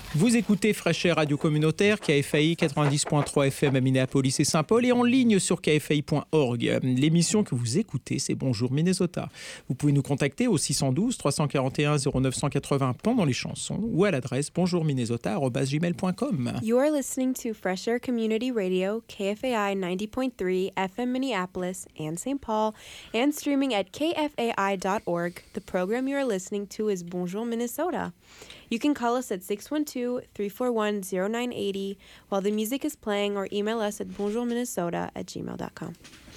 Vous écoutez Fresh Air Radio Communautaire, K F A I quatre-vingt-dix point trois F M à Minneapolis et Saint-Paul et en ligne sur K F A I point org. L'émission que vous écoutez, c'est Bonjour Minnesota. Vous pouvez nous contacter au six un deux, trois quatre un, zéro neuf huit zéro pendant les chansons ou à l'adresse bonjour minnesota arobase gmail point com. You are listening to Fresh Air Community Radio, K F A I ninety point three F M Minneapolis and Saint Paul, and streaming at K F A I dot org. The program you are listening to is Bonjour Minnesota. You can call us at six one two, three four one, zero nine eight zero while the music is playing, or email us at bonjourminnesota at gmail dot com.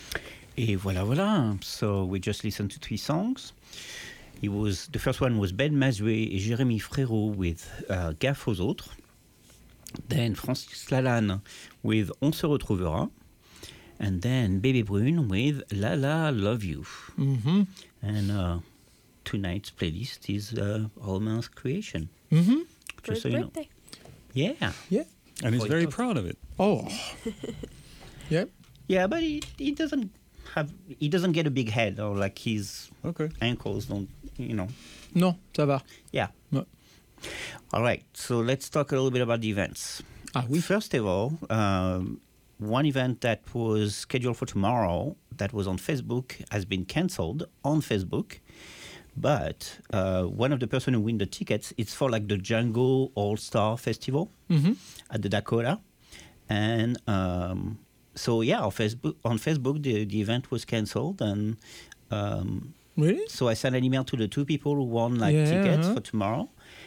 Et voilà, voilà. So we just listened to three songs. It was the first one was Ben Mazué et Jérémy Frérot with uh, Gaffe aux autres. Then Francis Lalanne with On se retrouvera. And then Bébé Brune with La La Love You. Mm-hmm. And uh, tonight's playlist is uh, Romain's creation. Mm-hmm. For his so you birthday. know. Yeah. Yeah. And he's Oh, very it does. proud of it. Oh. Yeah. Yeah, but he, he doesn't have he doesn't get a big head, or like his Okay. ankles don't, you know. Non, ça va. Yeah. No. All right. So let's talk a little bit about the events. Ah oui. First of all, um, one event that was scheduled for tomorrow that was on Facebook has been cancelled on Facebook. But uh, one of the person who win the tickets, it's for like the Django All Star Festival Mm-hmm. at the Dakota, and um, so yeah, on Facebook, on Facebook, the, the event was cancelled, and um, Really? so I sent an email to the two people who won like Yeah, tickets uh-huh. for tomorrow,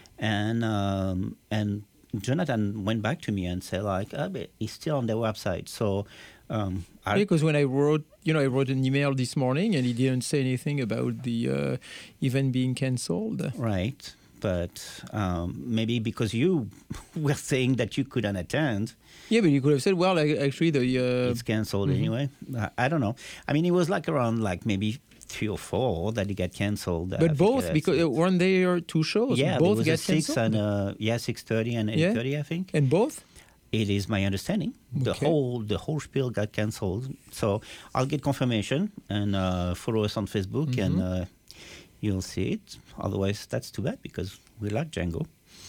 and um, and Jonathan went back to me and said like, oh, but it's still on their website, so. Um, I, Because when I wrote, you know, I wrote an email this morning and he didn't say anything about the uh, event being cancelled. Right, but um, maybe because you were saying that you couldn't attend, Yeah, but you could have said, well, like, actually, the uh, it's cancelled mhm. anyway. I, I don't know. I mean, it was like around like maybe three or four that it got cancelled. but both because uh, weren't there two shows? yeah, both there was got a six cancelled. and uh, yeah, six thirty and eight Yeah. thirty, I think. And both? It is my understanding. The Okay. whole the whole spiel got cancelled. So I'll get confirmation and uh, follow us on Facebook, and Mhm. uh, you'll see it. Otherwise, that's too bad because we like Django.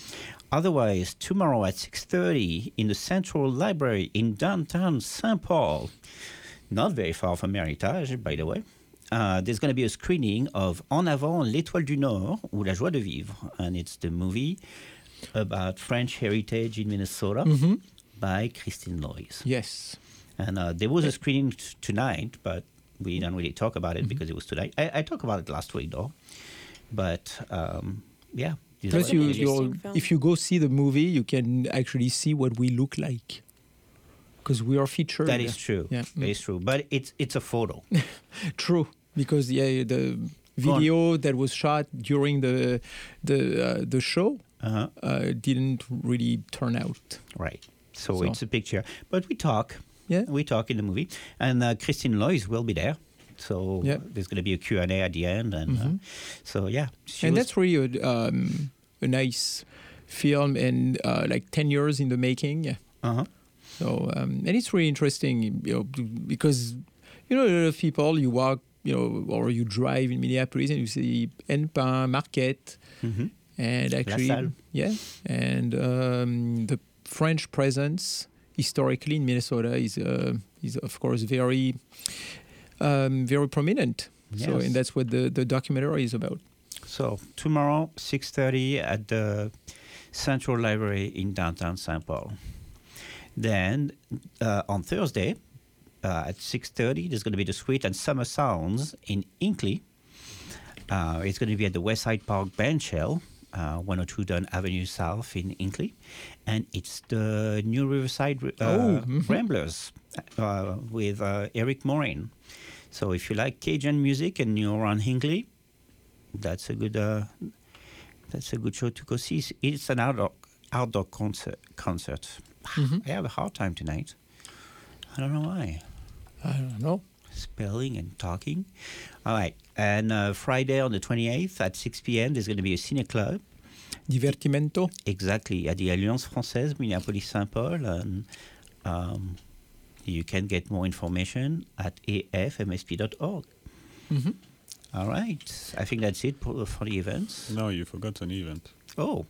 Otherwise, tomorrow at six thirty in the Central Library in downtown Saint Paul, not very far from Méritage, by the way, uh, there's going to be a screening of En avant l'Étoile du Nord, ou La Joie de Vivre, and it's the movie about French heritage in Minnesota Mhm. by Christine Lois. Yes. And uh, there was a screening t- tonight, but we don't really talk about it because it was tonight. I, I talked about it last week, though. But um, yeah. these Plus, are- you, Interesting you'll- film. if you go see the movie, you can actually see what we look like. Because we are featured. That is true. Yeah. That is true. But it's it's a photo. True, because yeah, the video that was shot during the the uh, the show Uh-huh. uh, didn't really turn out. Right. So, So- it's a picture. But we talk. Yeah. We talk in the movie. And uh, Christine Lois will be there. So Yeah. there's going to be a Q and A at the end. And uh, Mhm. so, yeah. She And was- that's really a, um, a nice film and uh, like ten years in the making. Uh-huh. So um, and it's really interesting, you know, because you know a lot of people you walk, you know, or you drive in Minneapolis and you see Enpin, Marquette, Mhm. and actually, Salle. yeah, and um, the French presence historically in Minnesota is uh, is of course very um, very prominent. So Yes. and that's what the, the documentary is about. So tomorrow, six thirty at the Central Library in downtown Saint Paul. Then uh, on Thursday uh, at six thirty, there's going to be the Sweet and Summer Sounds in Inkley. Uh, it's going to be at the Westside Park Band Shell, uh, one oh two Dunn Avenue South in Inkley. And it's the New Riverside uh, Oh, mhm. Ramblers uh, with uh, Eric Morin. So if you like Cajun music and you're around Hinckley, that's a good uh, that's a good show to go see. It's an outdoor outdoor concert. Concert. Mhm. I have a hard time tonight. I don't know why. I don't know. Spelling and talking. All right. And uh, Friday on the twenty-eighth at six p.m. there's going to be a Cine Club. Divertimento. Exactly, at the Alliance Française, Minneapolis-Saint Paul. And um, you can get more information at a f m s p dot org. Mhm. All right. I think that's it for, for the events. No, you forgot an event. Oh,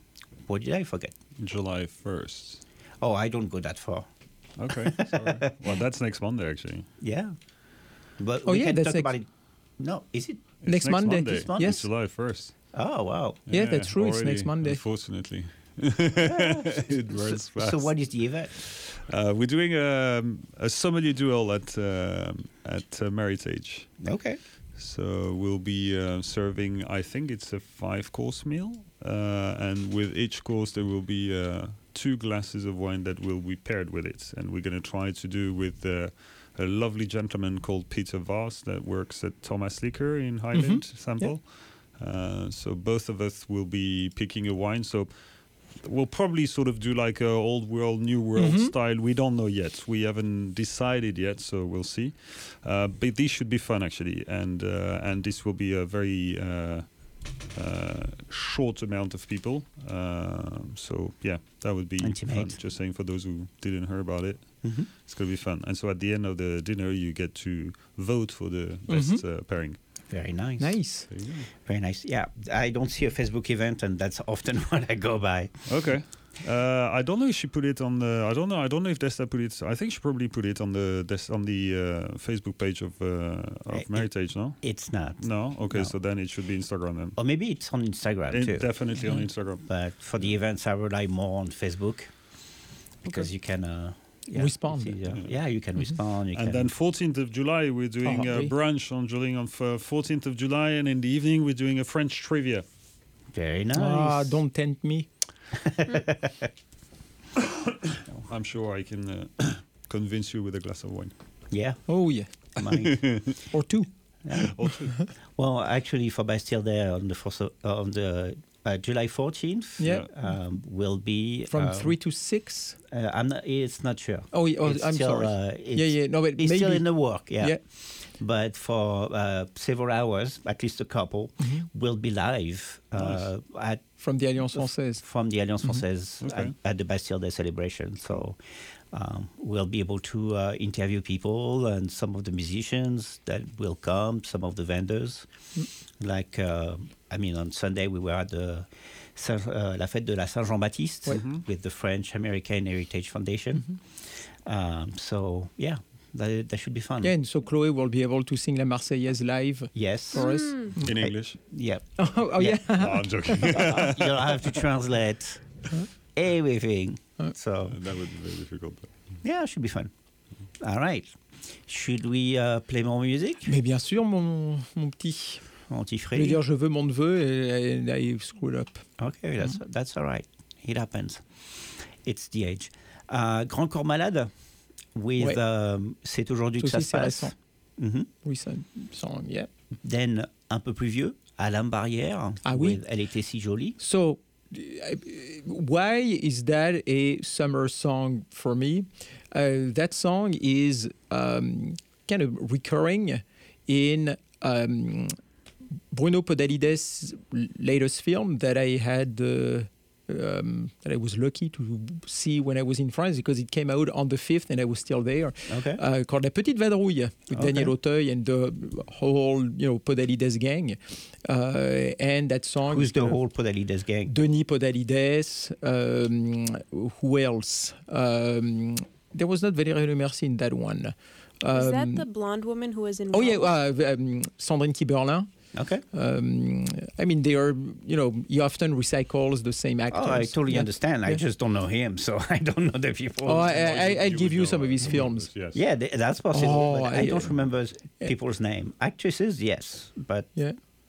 What did I forget? July first. Oh, I don't go that far. Okay, sorry. Well, that's next Monday, actually. Yeah. But Oh, we yeah, can that's talk next- about it. No, is it? It's Next Monday. Monday. This Monday? It's Yes. July first. Oh, wow. Yeah, that's true, it's already, next Monday. Unfortunately. It runs So, fast. so what is the event? Uh, we're doing um, a sommelier duel at um at uh, Meritage. Okay. So we'll be uh, serving, I think it's a five-course meal, uh, and with each course there will be uh, two glasses of wine that will be paired with it, and we're going to try to do with uh, a lovely gentleman called Peter Voss that works at Thomas Liquor in Highland Sample. Uh, so both of us will be picking a wine. So we'll probably sort of do like a old world, new world Mhm. style. We don't know yet. We haven't decided yet, so we'll see. Uh, but this should be fun actually, and uh, and this will be a very uh, uh, short amount of people. Uh, so yeah, that would be fun. Intimate. Just saying for those who didn't hear about it, Mhm. it's gonna be fun. And so at the end of the dinner, you get to vote for the best uh, pairing. Very nice. Nice. There you go. Very nice. Yeah, I don't see a Facebook event, and that's often what I go by. Okay. Uh, I don't know if she put it on the. I don't know. I don't know if Desta put it. I think she probably put it on the Des, on the uh, Facebook page of uh, of It- Meritage. No. It's not. No. Okay. No. So then it should be Instagram then. Or maybe it's on Instagram It- too. definitely on Instagram. But for the events, I rely more on Facebook because you can uh, yeah, Respond. it's easier. Yeah, you can respond. You And can. then fourteenth of July, we're doing Oh, a oui. brunch on July on fourteenth of July, and in the evening we're doing a French trivia. Very nice. Ah, don't tempt me. I'm sure I can uh, convince you with a glass of wine. Yeah. Oh, yeah. Mine. Or two. Yeah. Or two. Well, actually, for Bastille Day on the first of, uh, on the uh, July fourteenth, Yeah. um, will be From uh, three to six. Uh, I'm not. It's not sure. Oh, yeah, oh, It's I'm still, sorry. Uh, it's, Yeah, yeah, no, but it's still maybe- in the work. Yeah. Yeah. But for uh, several hours, at least a couple, Mm-hmm. will be live uh, at From the Alliance Française. from the Alliance Mhm. Française Okay. at, at the Bastille Day celebration. So um, we'll be able to uh, interview people and some of the musicians that will come, some of the vendors. Like, uh, I mean, on Sunday we were at the Saint, uh, la fête de la Saint-Jean-Baptiste Ouais. with the French American Heritage Foundation. Um, so yeah, that, that should be fun. Yeah, and so Chloé will be able to sing La Marseillaise live Yes. for us. In English. Yeah. Oh, oh, yeah. No, I'm joking. You'll have to translate everything. So That would be very difficult. yeah, it should be fun. All right. Should we uh, play more music? Mais bien sûr, mon, mon petit. Mon petit Je veux Freddy? dire, je veux mon neveu et, et I screwed up. Okay, that's, that's all right. It happens. It's the age. Uh, Grand Corps Malade with Ouais. um, C'est aujourd'hui que Ça ça aussi, se c'est passe. récent. Mhm. Oui, ça song, yeah. Then, un peu plus vieux, Alain Barrière. Ah oui. with Elle était si jolie. So, uh, why is that a summer song for me? Uh, that song is um, kind of recurring in um, Bruno Podalides' latest film that I had. Uh, Um, that I was lucky to see when I was in France because it came out on the fifth and I was still there. Okay. Uh, called La Petite Vadrouille with Okay. Daniel Auteuil and the whole, you know, Podalides gang. Uh, and that song. Who's is the kind of whole Podalides gang? Denis Podalides. Um, who else? Um, there was not Valérie Lemercier in that one. Is that Um, the blonde woman who was in? Oh yeah, Wells? uh, um, Sandrine Kiberlin. Okay. Um, I mean, they are, you know, he often recycles the same actors. Oh, I totally Yeah. understand. I Yeah. just don't know him, so I don't know the people. Oh, I, I, you I'll would give you know, some of uh, his films. Yes. Yeah, th- that's possible. Oh, but I, I, don't uh, remember s- yeah. people's name. Actresses, yes, but Yeah.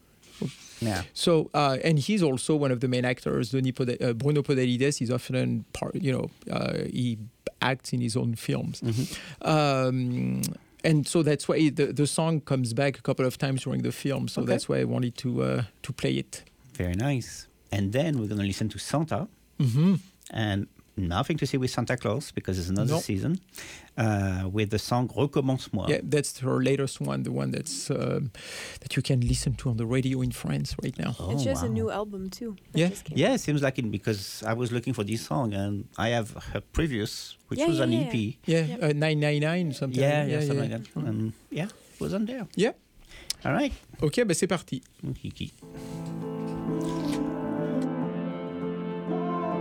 yeah. So, uh, and he's also one of the main actors. Denis Poda- uh, Bruno Podalides is often part, you know, uh, he acts in his own films. Mm-hmm. Um, and so that's why the, the song comes back a couple of times during the film. So Okay. that's why I wanted to uh, to play it. Very nice. And then we're going to listen to Santa, Mm-hmm. and nothing to see with Santa Claus because it's another No. season, uh, with the song Recommence-moi. Yeah, that's her latest one, the one that's um, that you can listen to on the radio in France right now. Oh, It's just wow. a new album too. that Yeah. just came Yeah, out. it seems like it because I was looking for this song and I have her previous, which Yeah, was yeah, an yeah. E P. Yeah, Yep. uh, nine ninety-nine, something. Yeah, yeah, something like that. Mm. And yeah, it was on there. Yeah. All right. Ok, ben c'est parti. Kiki.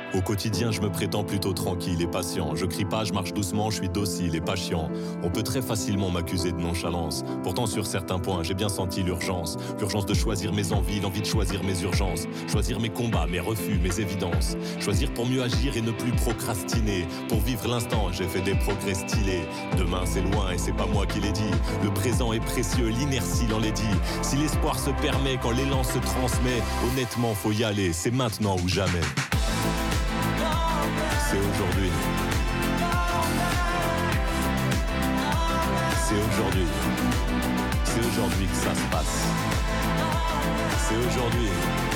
Au quotidien, je me prétends plutôt tranquille et patient. Je crie pas, je marche doucement, je suis docile et pas chiant. On peut très facilement m'accuser de nonchalance. Pourtant, sur certains points, j'ai bien senti l'urgence. L'urgence de choisir mes envies, l'envie de choisir mes urgences. Choisir mes combats, mes refus, mes évidences. Choisir pour mieux agir et ne plus procrastiner. Pour vivre l'instant, j'ai fait des progrès stylés. Demain, c'est loin et c'est pas moi qui l'ai dit. Le présent est précieux, l'inertie l'enlaidit. Si l'espoir se permet, quand l'élan se transmet, honnêtement, faut y aller, c'est maintenant ou jamais. C'est aujourd'hui. C'est aujourd'hui. C'est aujourd'hui que ça se passe. C'est aujourd'hui.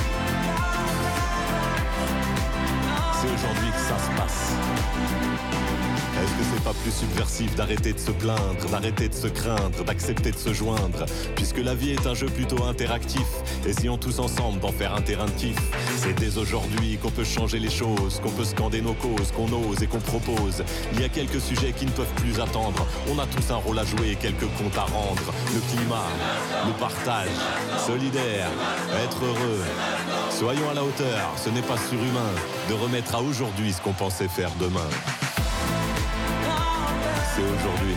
C'est aujourd'hui que ça se passe. Est-ce que c'est pas plus subversif d'arrêter de se plaindre, d'arrêter de se craindre, d'accepter de se joindre? Puisque la vie est un jeu plutôt interactif, essayons tous ensemble d'en faire un terrain de kiff. C'est dès aujourd'hui qu'on peut changer les choses, qu'on peut scander nos causes, qu'on ose et qu'on propose. Il y a quelques sujets qui ne peuvent plus attendre. On a tous un rôle à jouer et quelques comptes à rendre. Le climat, le partage, solidaire, être heureux. Soyons à la hauteur, ce n'est pas surhumain de remettre à aujourd'hui ce qu'on pensait faire demain. C'est aujourd'hui.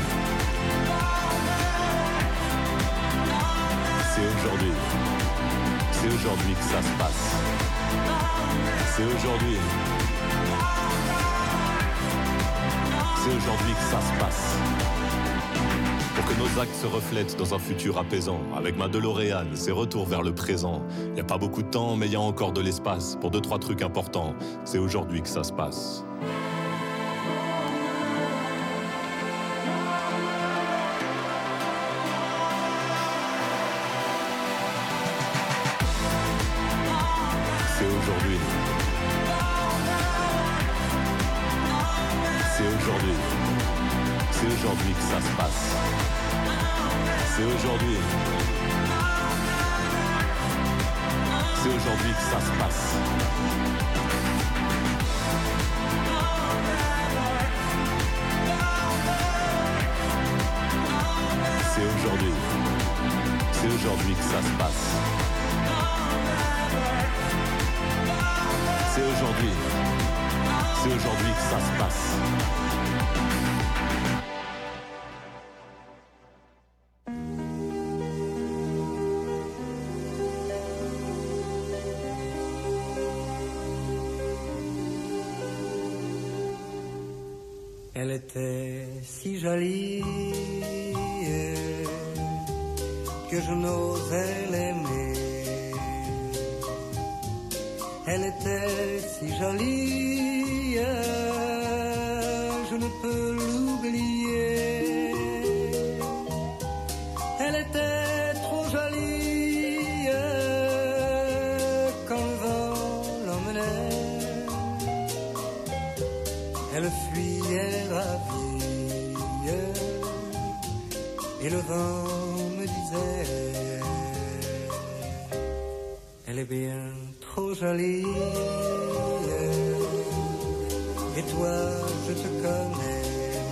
C'est aujourd'hui. C'est aujourd'hui que ça se passe. C'est aujourd'hui. C'est aujourd'hui que ça se passe. Pour que nos actes se reflètent dans un futur apaisant. Avec ma DeLorean, c'est retour vers le présent. Y a pas beaucoup de temps, mais y a encore de l'espace pour deux, trois trucs importants. C'est aujourd'hui que ça se passe. C'est aujourd'hui. C'est aujourd'hui. C'est aujourd'hui que ça se passe. C'est aujourd'hui. C'est aujourd'hui que ça se passe. C'est aujourd'hui. C'est aujourd'hui que ça se passe. C'est aujourd'hui. C'est aujourd'hui que ça se passe. Elle était si jolie que je n'osais l'aimer. Elle était si jolie, je ne peux l'oublier. Elle était trop jolie quand le vent l'emmenait. Elle fuyait ravie et le vent me disait: elle est bien trop jolie, et toi je te connais.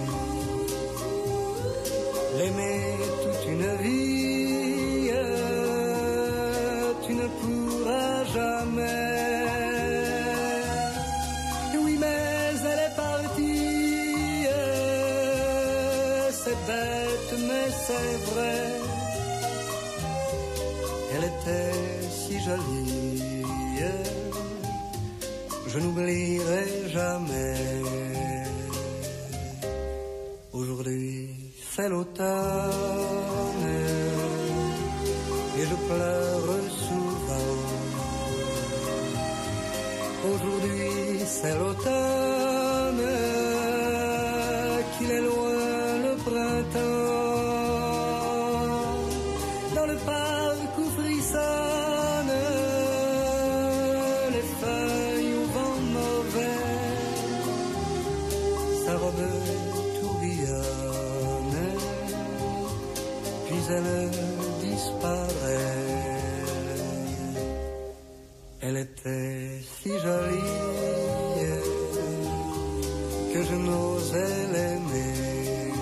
L'aimer toute une vie, tu ne pourras jamais. Oui, mais elle est partie, c'est bête mais c'est vrai. Elle était si jolie, je n'oublierai jamais. Aujourd'hui c'est l'automne et je pleure souvent. Aujourd'hui c'est l'automne, qu'il est loin le printemps. Dans le parc où frissonnent les feuilles au vent mauvais, sa robe tourbillonne, puis elle disparaît. Elle était si jolie que je n'osais l'aimer.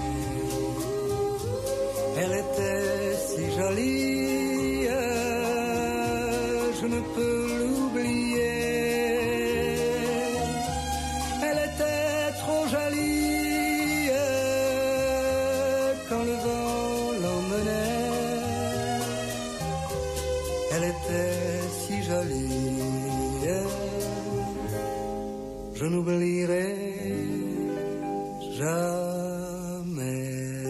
Elle était si jolie, je ne peux l'oublier. Elle était si jolie, je n'oublierai jamais.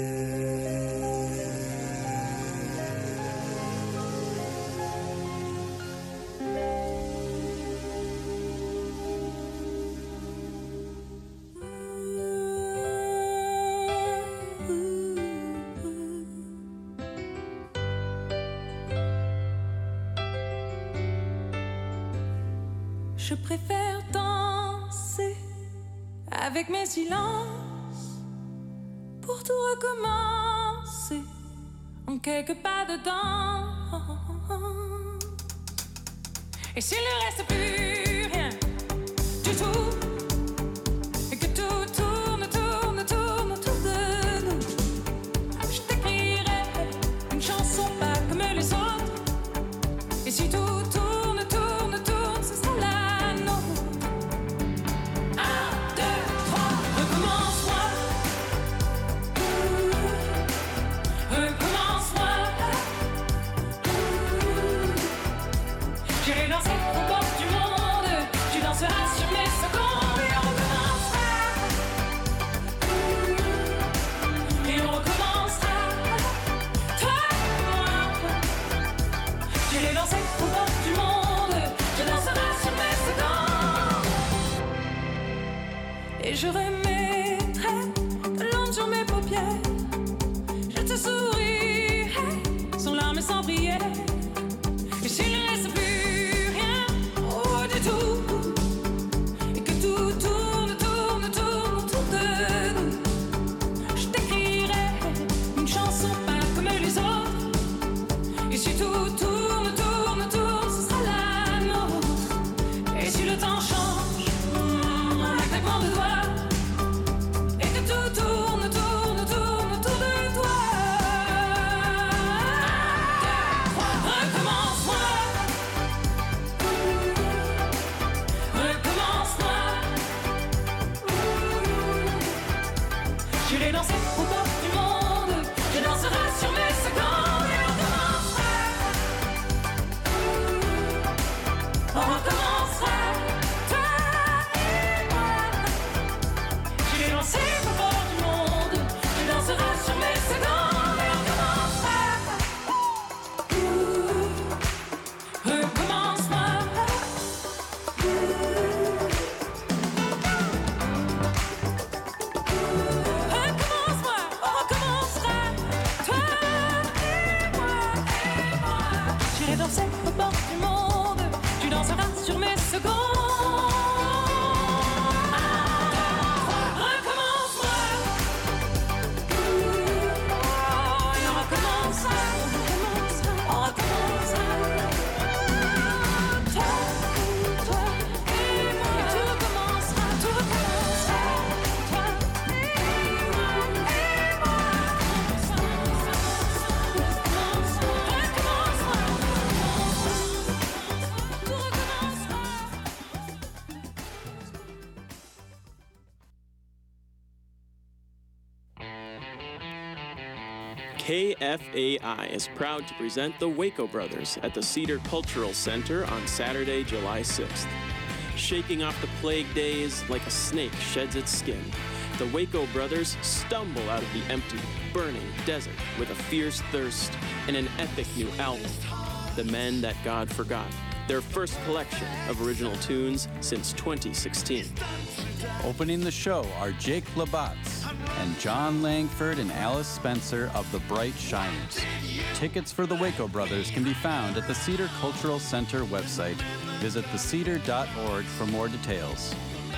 Je préfère danser avec mes silences pour tout recommencer en quelques pas dedans. Et s'il ne reste plus rien du tout, et que tout tourne, tourne, tourne autour de nous, je t'écrirai une chanson pas comme les autres. Et si tout tourne, tourne, tourne, ce sera là. Et je remettrai de l'ombre sur mes paupières. Je te sourirai sans larmes et sans prière. Et s'il ne reste plus rien, oh du tout, et que tout tourne, tourne, tourne autour de nous, je t'écrirai une chanson pas comme les autres. Et si tout tourne, tourne, tourne, ce sera la nôtre. Et si le temps change, un claquement de doigts, tourne, tourne, tourne autour de toi. Recommence-moi, recommence-moi. J'irai danser au bord du monde, je danserai sur mes secondes et on recommencera. On recommencera, toi et moi. J'irai danser au bord sur mes secondes et on recommencera. Recommence-moi. Recommence-moi, on recommencera. Toi et moi, et moi. J'irai danser au bord du monde, tu danseras sur mes secondes. K F A I is proud to present the Waco Brothers at the Cedar Cultural Center on Saturday, July sixth. Shaking off the plague days like a snake sheds its skin, the Waco Brothers stumble out of the empty, burning desert with a fierce thirst and an epic new album, The Men That God Forgot, their first collection of original tunes since twenty sixteen. Opening the show are Jake Labatz and John Langford and Alice Spencer of the Bright Shiners. Tickets for the Waco Brothers can be found at the Cedar Cultural Center website. Visit the cedar dot org for more details.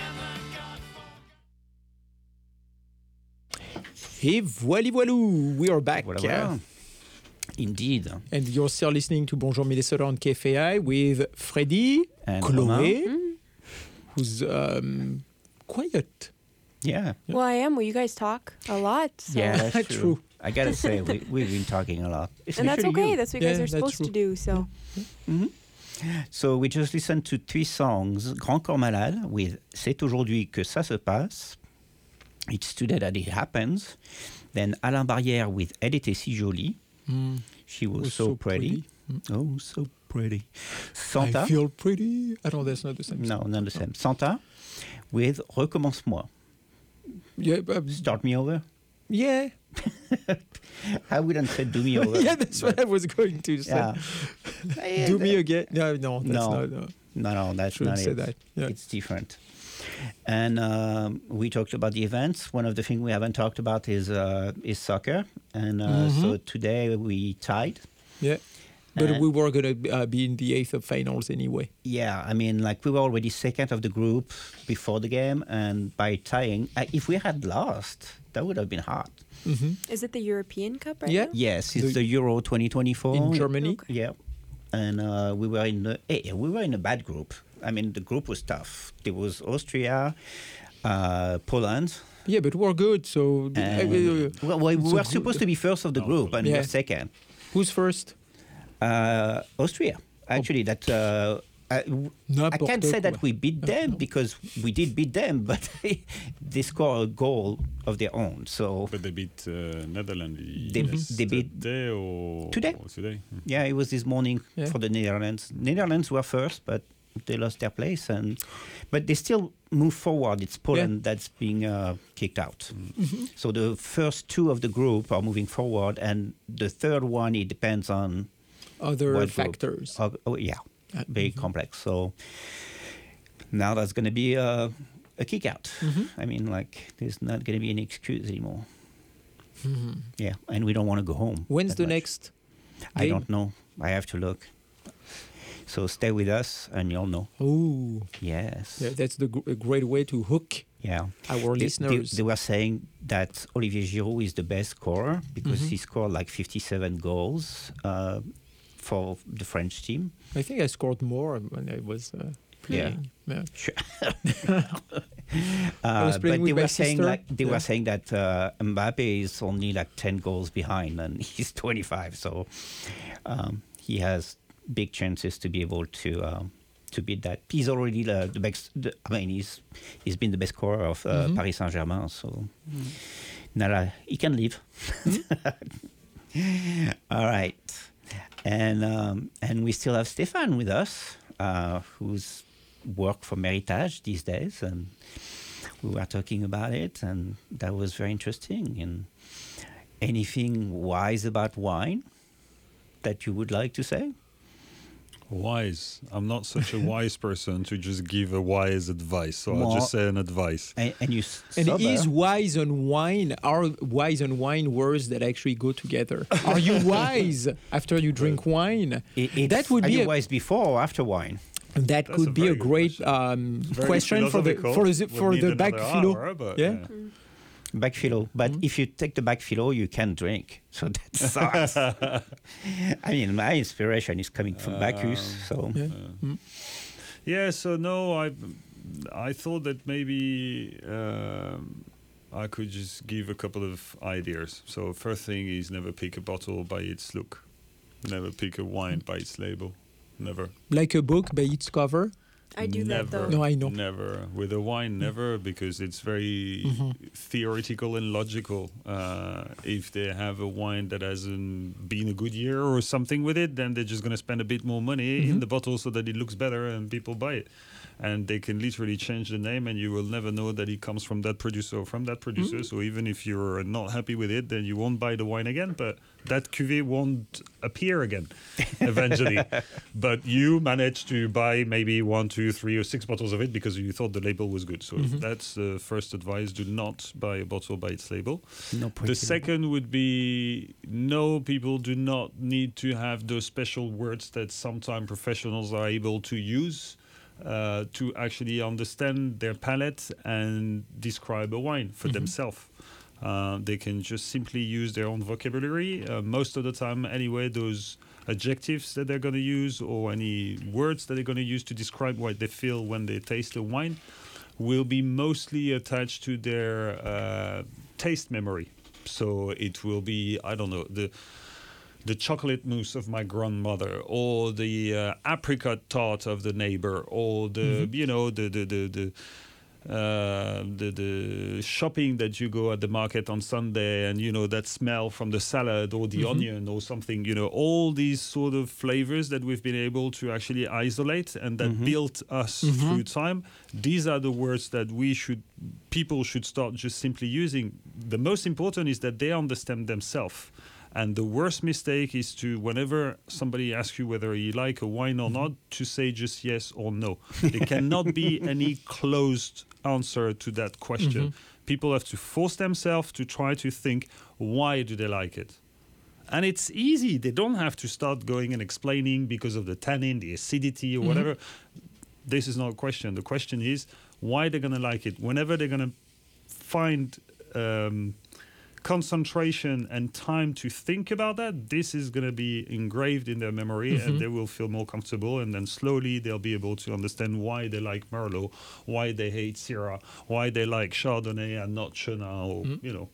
Et voili voilou, we are back. Voilà, voilà. Indeed. And you're still listening to Bonjour Minnesota on K F A I with Freddie, and Chloé, mm. who's um, quiet. Yeah. Well, I am. Well, you guys talk a lot. So. Yeah, that's true. true. I gotta say, we, we've been talking a lot. And that's okay. You. That's what you guys yeah, are supposed true. to do. So. Mm-hmm. So we just listened to three songs. Grand Corps Malade with C'est aujourd'hui que ça se passe. It's today that it happens. Then Alain Barrière with Elle était si jolie. Mm. She was, was so, so pretty. pretty. Mm. Oh, so pretty. Santa. I feel pretty. I don't. That's not the same. No, song. not the same. Santa with Recommence-moi. Yeah, but, Start me over. Yeah. I wouldn't say do me over. Yeah, that's what I was going to say. Yeah. Do me again? No, no, that's no. not. No, no, no, that's Shouldn't not say it. that. Yeah. It's different. And um, we talked about the events. One of the things we haven't talked about is uh, is soccer. And uh, Mhm. so today we tied. Yeah. But And- we were going to uh, be in the eighth of finals anyway. Yeah, I mean, like we were already second of the group before the game, and by tying, uh, if we had lost, that would have been hard. Is it the European Cup right Yeah. now? Yes, it's The- the, Euro twenty twenty-four In Germany. Okay. Yeah, and uh, we were in the eh, we were in a bad group. I mean, the group was tough. There was Austria, uh, Poland. Yeah, but we're good. So And, uh, well, we it's a were good- supposed to be first of the group, and we Yeah. were second. Who's first? Uh, Austria, actually, that uh, I, I N'importe can't say quoi. that we beat them because we did beat them, but they scored a goal of their own. So But they beat uh, Netherlands They- they beat- today or Today. or today. yeah, it was this morning Yeah. for the Netherlands. Netherlands were first, but they lost their place, and but they still move forward. It's Poland that's being uh, kicked out. So the first two of the group are moving forward, and the third one it depends on Other what group. factors. Oh, oh, yeah, Uh, very complex. So now that's going to be a, a kick out. I mean, like there's not going to be any excuse anymore. Yeah, and we don't want to go home. When's that the much. next? I game? don't know. I have to look. So stay with us, and you'll know. Oh, Yes. yeah, that's the gr- a great way to hook Yeah. our They, they, listeners. they were saying that Olivier Giroud is the best scorer because Mhm. he scored like fifty-seven goals uh, for the French team. I think I scored more when I was uh, playing. Yeah. Sure. I was Uh, playing but with they my were saying sister. like they Yeah. were saying that uh, Mbappe is only like ten goals behind, and he's twenty-five. So um, he has big chances to be able to um, to beat that. He's already the, the best. The, I mean, he's he's been the best scorer of uh, Mhm. Paris Saint-Germain. So Nala, he can leave. All right, and um, and we still have Stéphane with us, uh, who's worked for Méritage these days, and we were talking about it, and that was very interesting. And anything wise about wine that you would like to say? Wise. I'm not such a wise person to just give a wise advice. So I'll More- just say an advice. And, and you s- And sober? is wise and wine are wise and wine words that actually go together? Are you wise after you drink wine? It- it's- that would are be you a, wise before or after wine? that That's could a be very a good great um, Very question for the philosophical. for the Would for need the back another philo. hour, but, yeah. yeah. Back philo. But Mm-hmm. if you take the back philo, you can drink. So that sucks. I mean, my inspiration is coming from Bacchus. So Yeah. Mm. Yeah, so no, I I thought that maybe um, I could just give a couple of ideas. So first thing is never pick a bottle by its look. Never pick a wine by its label. Never. Like a book by its cover. I do never, that though. No, I know. Never. With a wine, never, because it's very Mhm. theoretical and logical. Uh, if they have a wine that hasn't been a good year or something with it, then they're just going to spend a bit more money Mhm. in the bottle so that it looks better and people buy it. And they can literally change the name and you will never know that it comes from that producer or from that producer. Mhm. So even if you're not happy with it, then you won't buy the wine again, but that cuvée won't appear again eventually. But you managed to buy maybe one, two, three, or six bottles of it because you thought the label was good. So Mhm. that's the first advice. Do not buy a bottle by its label. no The point. second would be no, people do not need to have those special words that sometimes professionals are able to use uh, to actually understand their palate and describe a wine for Mhm. themselves. Uh, they can just simply use their own vocabulary. Uh, most of the time, anyway, those adjectives that they're going to use or any words that they're going to use to describe what they feel when they taste the wine will be mostly attached to their uh, taste memory. So it will be, I don't know, the the chocolate mousse of my grandmother, or the uh, apricot tart of the neighbor, or the Mhm. you know the the the, the uh, the the shopping that you go at the market on Sunday, and you know that smell from the salad or the Mhm. onion or something. You know, all these sort of flavors that we've been able to actually isolate and that Mhm. built us Mhm. through time. These are the words that we should, people should start just simply using. The most important is that they understand themselves. And the worst mistake is to, whenever somebody asks you whether you like a wine or not, to say just yes or no. There cannot be any closed answer to that question. Mhm. People have to force themselves to try to think, why do they like it? And it's easy. They don't have to start going and explaining because of the tannin, the acidity, or Mhm. whatever. This is not a question. The question is why they're going to like it. Whenever they're going to find um, concentration and time to think about that, this is going to be engraved in their memory, Mhm. and they will feel more comfortable, and then slowly they'll be able to understand why they like Merlot, why they hate Syrah, why they like Chardonnay and not Chenin, or, Mhm. you know.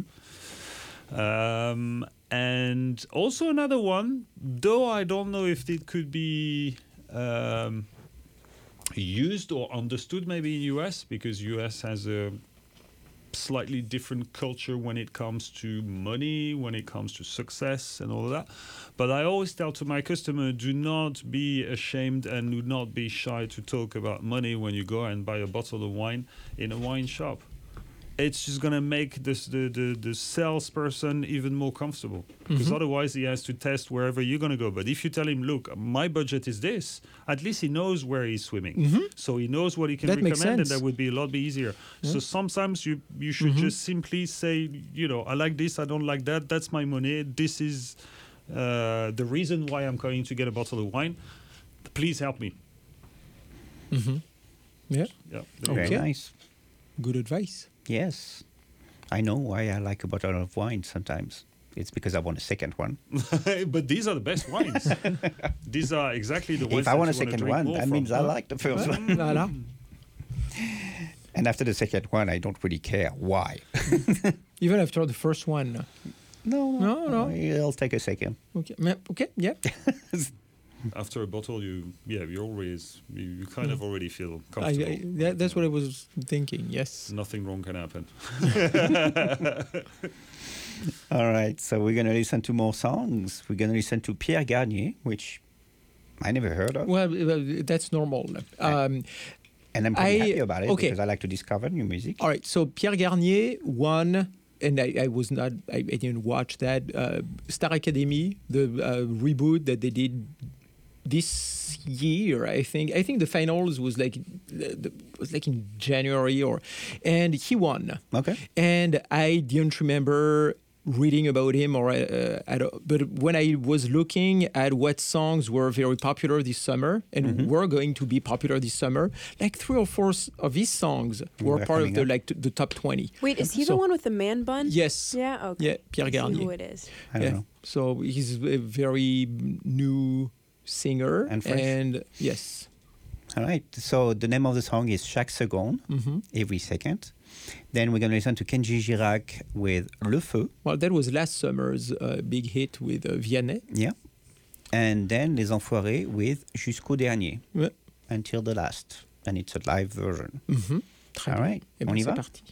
Um, and also another one, though I don't know if it could be um, used or understood maybe in U S, because U S has a slightly different culture when it comes to money, when it comes to success and all of that. But I always tell to my customer, do not be ashamed and do not be shy to talk about money when you go and buy a bottle of wine in a wine shop. It's just going to make this, the, the, the salesperson even more comfortable, because Mhm. otherwise he has to test wherever you're going to go. But if you tell him, look, my budget is this, at least he knows where he's swimming. Mhm. So he knows what he can That makes recommend, and sense. that would be a lot easier. Yeah. So sometimes you, you should Mhm. just simply say, you know, I like this, I don't like that, that's my money, this is uh, the reason why I'm going to get a bottle of wine. Please help me. Mhm. Yeah. Yeah. Very Okay. nice. Good advice. Yes. I know why I like a bottle of wine sometimes. It's because I want a second one. But these are the best wines. These are exactly the If ones I that want a you wanna second drink one, more that from. means I like the first one. Voilà. And after the second one, I don't really care why. Even after the first one. No, no, no. It'll take a second. Okay, me- okay, yeah. After a bottle, you yeah, you always you, you kind of already feel I, comfortable. I, that, that's what I was thinking. Yes. Nothing wrong can happen. All right, so we're going to listen to more songs. We're going to listen to Pierre Garnier, which I never heard of. Well, well, that's normal. Um, and I'm pretty I- happy about it okay. because I like to discover new music. All right, so Pierre Garnier won, and I, I was not, I, I didn't watch that, uh, Star Academy, the uh, reboot that they did this year, I think. I think the finals was like the, the, was like in January, or, and he won. Okay. And I didn't remember reading about him, or uh, at, but when I was looking at what songs were very popular this summer and Mhm. were going to be popular this summer, like three or four s- of his songs were Were part of coming the up. like t- the top twenty. Wait, is he So- the one with the man bun? Yes. Yeah. Okay. Yeah, Pierre I see Garnier. who it is. I don't yeah. know. So he's a very new singer, And fresh. and yes. All right, so the name of the song is Chaque Seconde, Mhm. every second. Then we're going to listen to Kenji Girac with Le Feu. Well, that was last summer's uh, big hit with uh, Vianney. Yeah. And then Les Enfoirés with Jusqu'au Dernier, Ouais. Until the Last. And it's a live version. Mhm. Très All bien. right, Eh ben, on y c'est va? parti.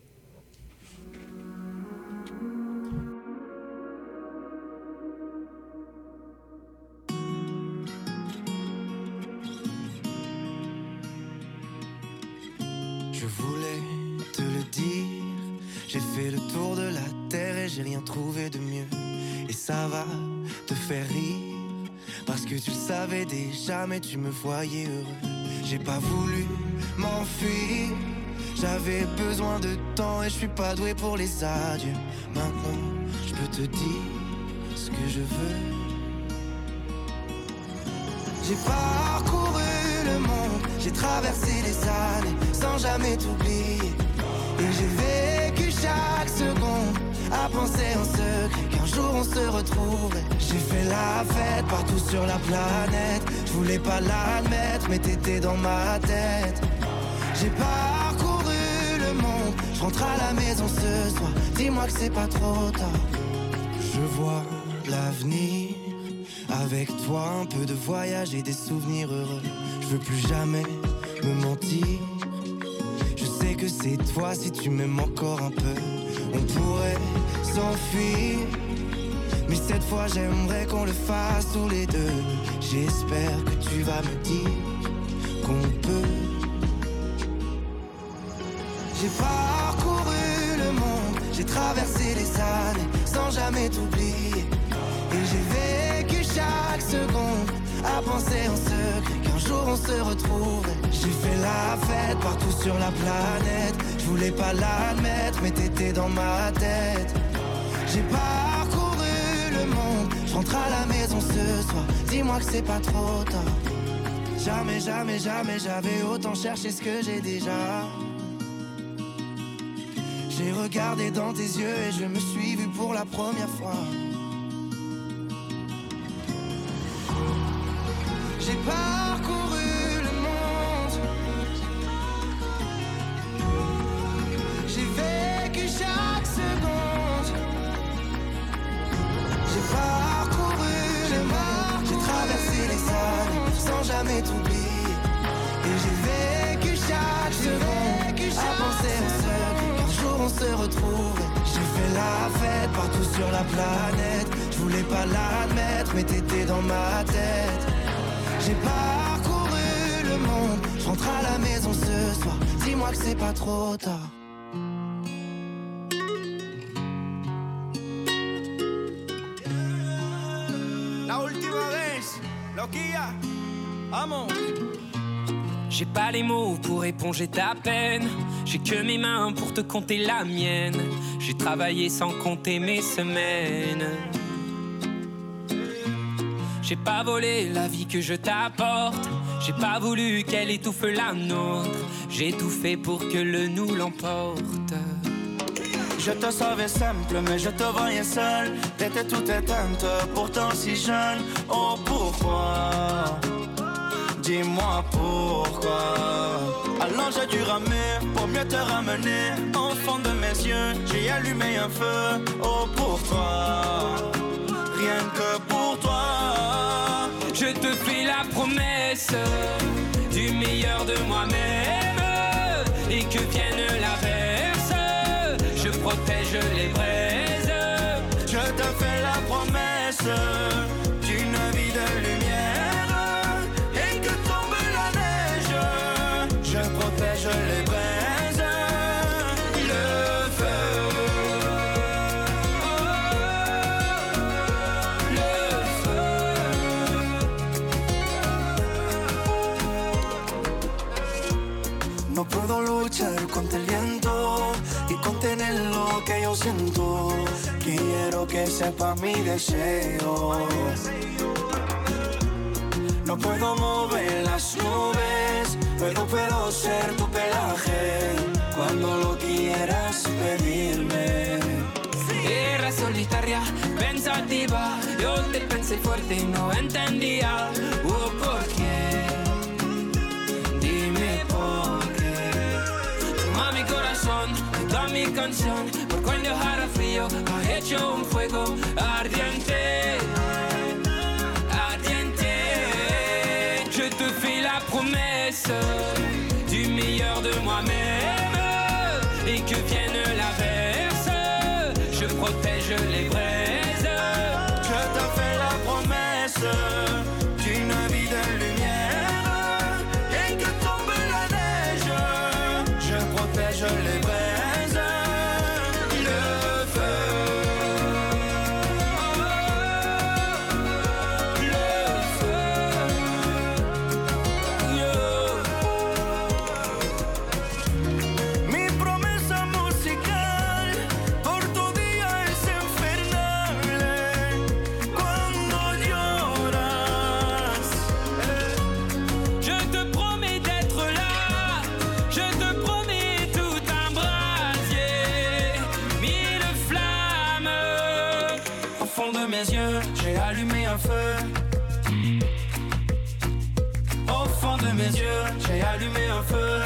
Je voulais te le dire, j'ai fait le tour de la terre et j'ai rien trouvé de mieux. Et ça va te faire rire, parce que tu le savais déjà, mais tu me voyais heureux. J'ai pas voulu m'enfuir, j'avais besoin de temps et je suis pas doué pour les adieux. Maintenant, je peux te dire ce que je veux. J'ai parcouru le monde, j'ai traversé les années sans jamais t'oublier. Et j'ai vécu chaque seconde à penser en secret qu'un jour on se retrouverait. J'ai fait la fête partout sur la planète, je voulais pas l'admettre mais t'étais dans ma tête. J'ai parcouru le monde, je rentre à la maison ce soir, dis-moi que c'est pas trop tard. Je vois l'avenir avec toi, un peu de voyage et des souvenirs heureux. Je veux plus jamais me mentir. Je que c'est toi si tu m'aimes encore un peu. On pourrait s'enfuir, mais cette fois j'aimerais qu'on le fasse tous les deux. J'espère que tu vas me dire qu'on peut. J'ai parcouru le monde, j'ai traversé les années sans jamais t'oublier. Et j'ai vécu chaque seconde à penser en secret qu'un jour on se retrouverait. J'ai fait la fête partout sur la planète. Je voulais pas l'admettre mais t'étais dans ma tête. J'ai parcouru le monde, je rentre à la maison ce soir. Dis-moi que c'est pas trop tard. Jamais, jamais, jamais j'avais autant cherché ce que j'ai déjà. J'ai regardé dans tes yeux et je me suis vu pour la première fois. J'ai parcouru le monde, j'ai vécu chaque seconde. J'ai parcouru le monde, j'ai traversé les années sans jamais t'oublier. Et j'ai vécu chaque seconde à penser en secret qu'un jour on se retrouve. J'ai fait la fête partout sur la planète. Je voulais pas l'admettre mais t'étais dans ma tête. J'ai parcouru le monde, je rentre à la maison ce soir. Dis-moi que c'est pas trop tard. La última vez, loquilla, amo. J'ai pas les mots pour éponger ta peine. J'ai que mes mains pour te compter la mienne. J'ai travaillé sans compter mes semaines. J'ai pas volé la vie que je t'apporte. J'ai pas voulu qu'elle étouffe la nôtre. J'ai tout fait pour que le nous l'emporte. Je te savais simple, mais je te voyais seule. T'étais toute éteinte, pourtant si jeune. Oh pourquoi? Dis-moi pourquoi. Alors j'ai dû ramer pour mieux te ramener. Au fond de mes yeux, j'ai allumé un feu. Oh pour toi, rien que pour toi. Je te fais la promesse du meilleur de moi-même. Et que vienne l'averse, je protège les braises. Je te fais la promesse d'une vie de lumière. Et que tombe la neige, je protège les braises. Le feu, le feu. No puedo luchar contra el viento y contener lo que yo siento. Quiero que sepa mi deseo. No puedo mover las nubes, pero puedo ser tu pelaje cuando lo quieras pedirme. Era solitaria, pensativa. Yo te pensé fuerte y no entendía. Oh, ¿por qué? Dime por qué. Toma mi corazón, toda mi canción. Por cuando dejara frío, ha hecho un fuego ardiente. Ardiente. Je te fais la promesse du meilleur de moi-même. Et que vienne l'averse, je protège les braises. Je te fais la promesse d'une vie de lumière. Et que tombe la neige, je protège les braises. Le feu, le feu, yo. Mi promesa musical por tu día es infernal. Cuando lloras, Je te promets d'être là. Je te promets tout un brasier. Mille flammes. au fond de mes yeux, j'ai allumé un feu. Au fond de mes yeux, j'ai allumé un feu.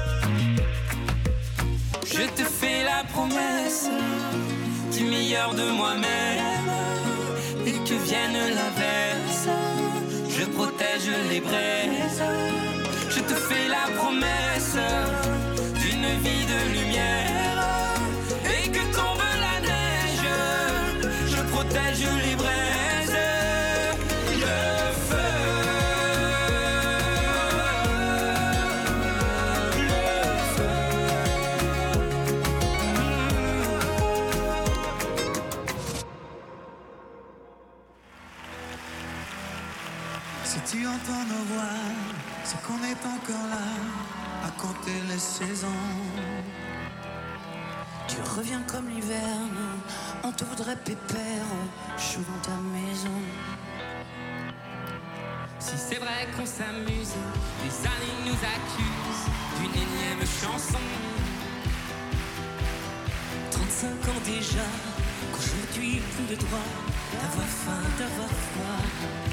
Je te fais la promesse du meilleur de moi-même. Et que vienne l'averse, je protège les braises. Je te fais la promesse d'une vie c'est qu'on est encore là à compter les saisons. Tu reviens comme l'hiverne, on te voudrait pépère, chaud dans ta maison. Si c'est vrai qu'on s'amuse, les années nous accusent d'une énième chanson. Trente-cinq ans déjà, qu'aujourd'hui plus de droit d'avoir faim, d'avoir froid.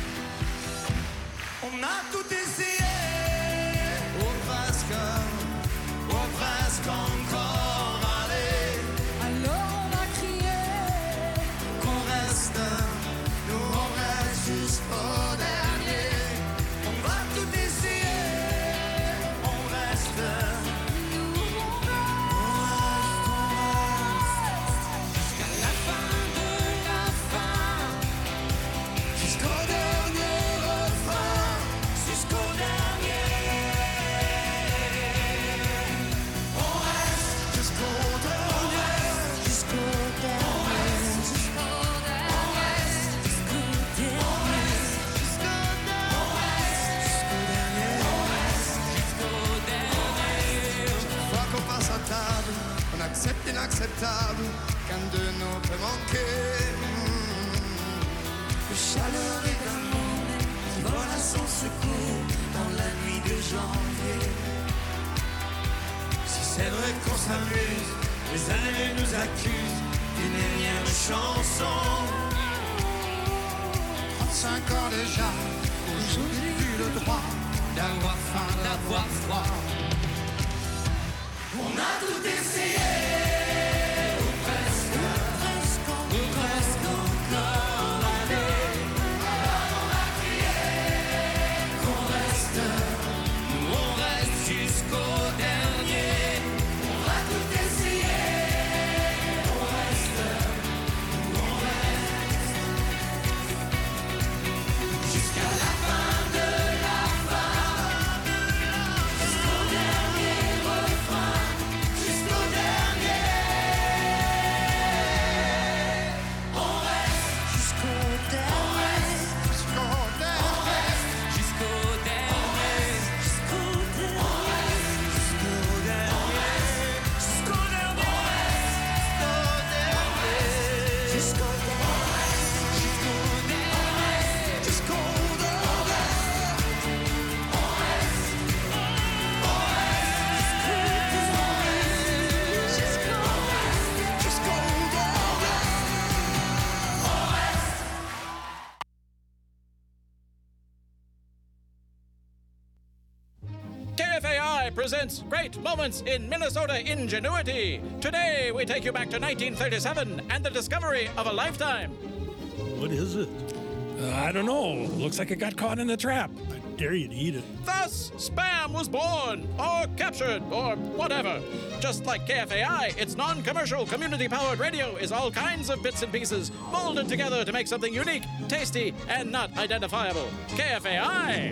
On a tout essayé, ou presque, ou presque encore. Allez, alors on va crier qu'on reste, nous on reste jusqu'au dernier. On va tout essayer, on reste, nous on reste, on reste jusqu'à la fin de la fin, jusqu'au dernier refrain, jusqu'au dernier. On reste jusqu'au dernier, jusqu'au dernier, jusqu'au dernier, jusqu'au dernier, jusqu'au dernier, on reste jusqu'au dernier. Chaque fois qu'on passe à table, on accepte l'inacceptable, qu'un de nous peut manquer. Le chaleureux d'un monde qui vole à son secours dans la nuit de janvier. Si c'est vrai qu'on s'amuse, les années nous accusent d'une énième chanson. Trente-cinq ans déjà, aujourd'hui plus le droit d'avoir faim, d'avoir froid. On a tout essayé, ou presque, presque, ou presque encore. Allez, alors on va crier qu'on reste, nous on reste jusqu'au dernier. On va tout essayer, on reste, nous on reste jusqu'à la fin de la fin, jusqu'au dernier refrain, jusqu'au dernier. On reste jusqu'au dernier, jusqu'au dernier, jusqu'au dernier, jusqu'au dernier, jusqu'au dernier, jusqu'au dernier, jusqu'au dernier, jusqu'au K F A I presents Great Moments in Minnesota Ingenuity. Today, we take you back to nineteen thirty-seven and the discovery of a lifetime. What is it? Uh, I don't know. Looks like it got caught in the trap. I dare you to eat it. Thus, Spam was born, or captured, or whatever. Just like K F A I, its non-commercial, community-powered radio is all kinds of bits and pieces molded together to make something unique, tasty, and not identifiable. K F A I!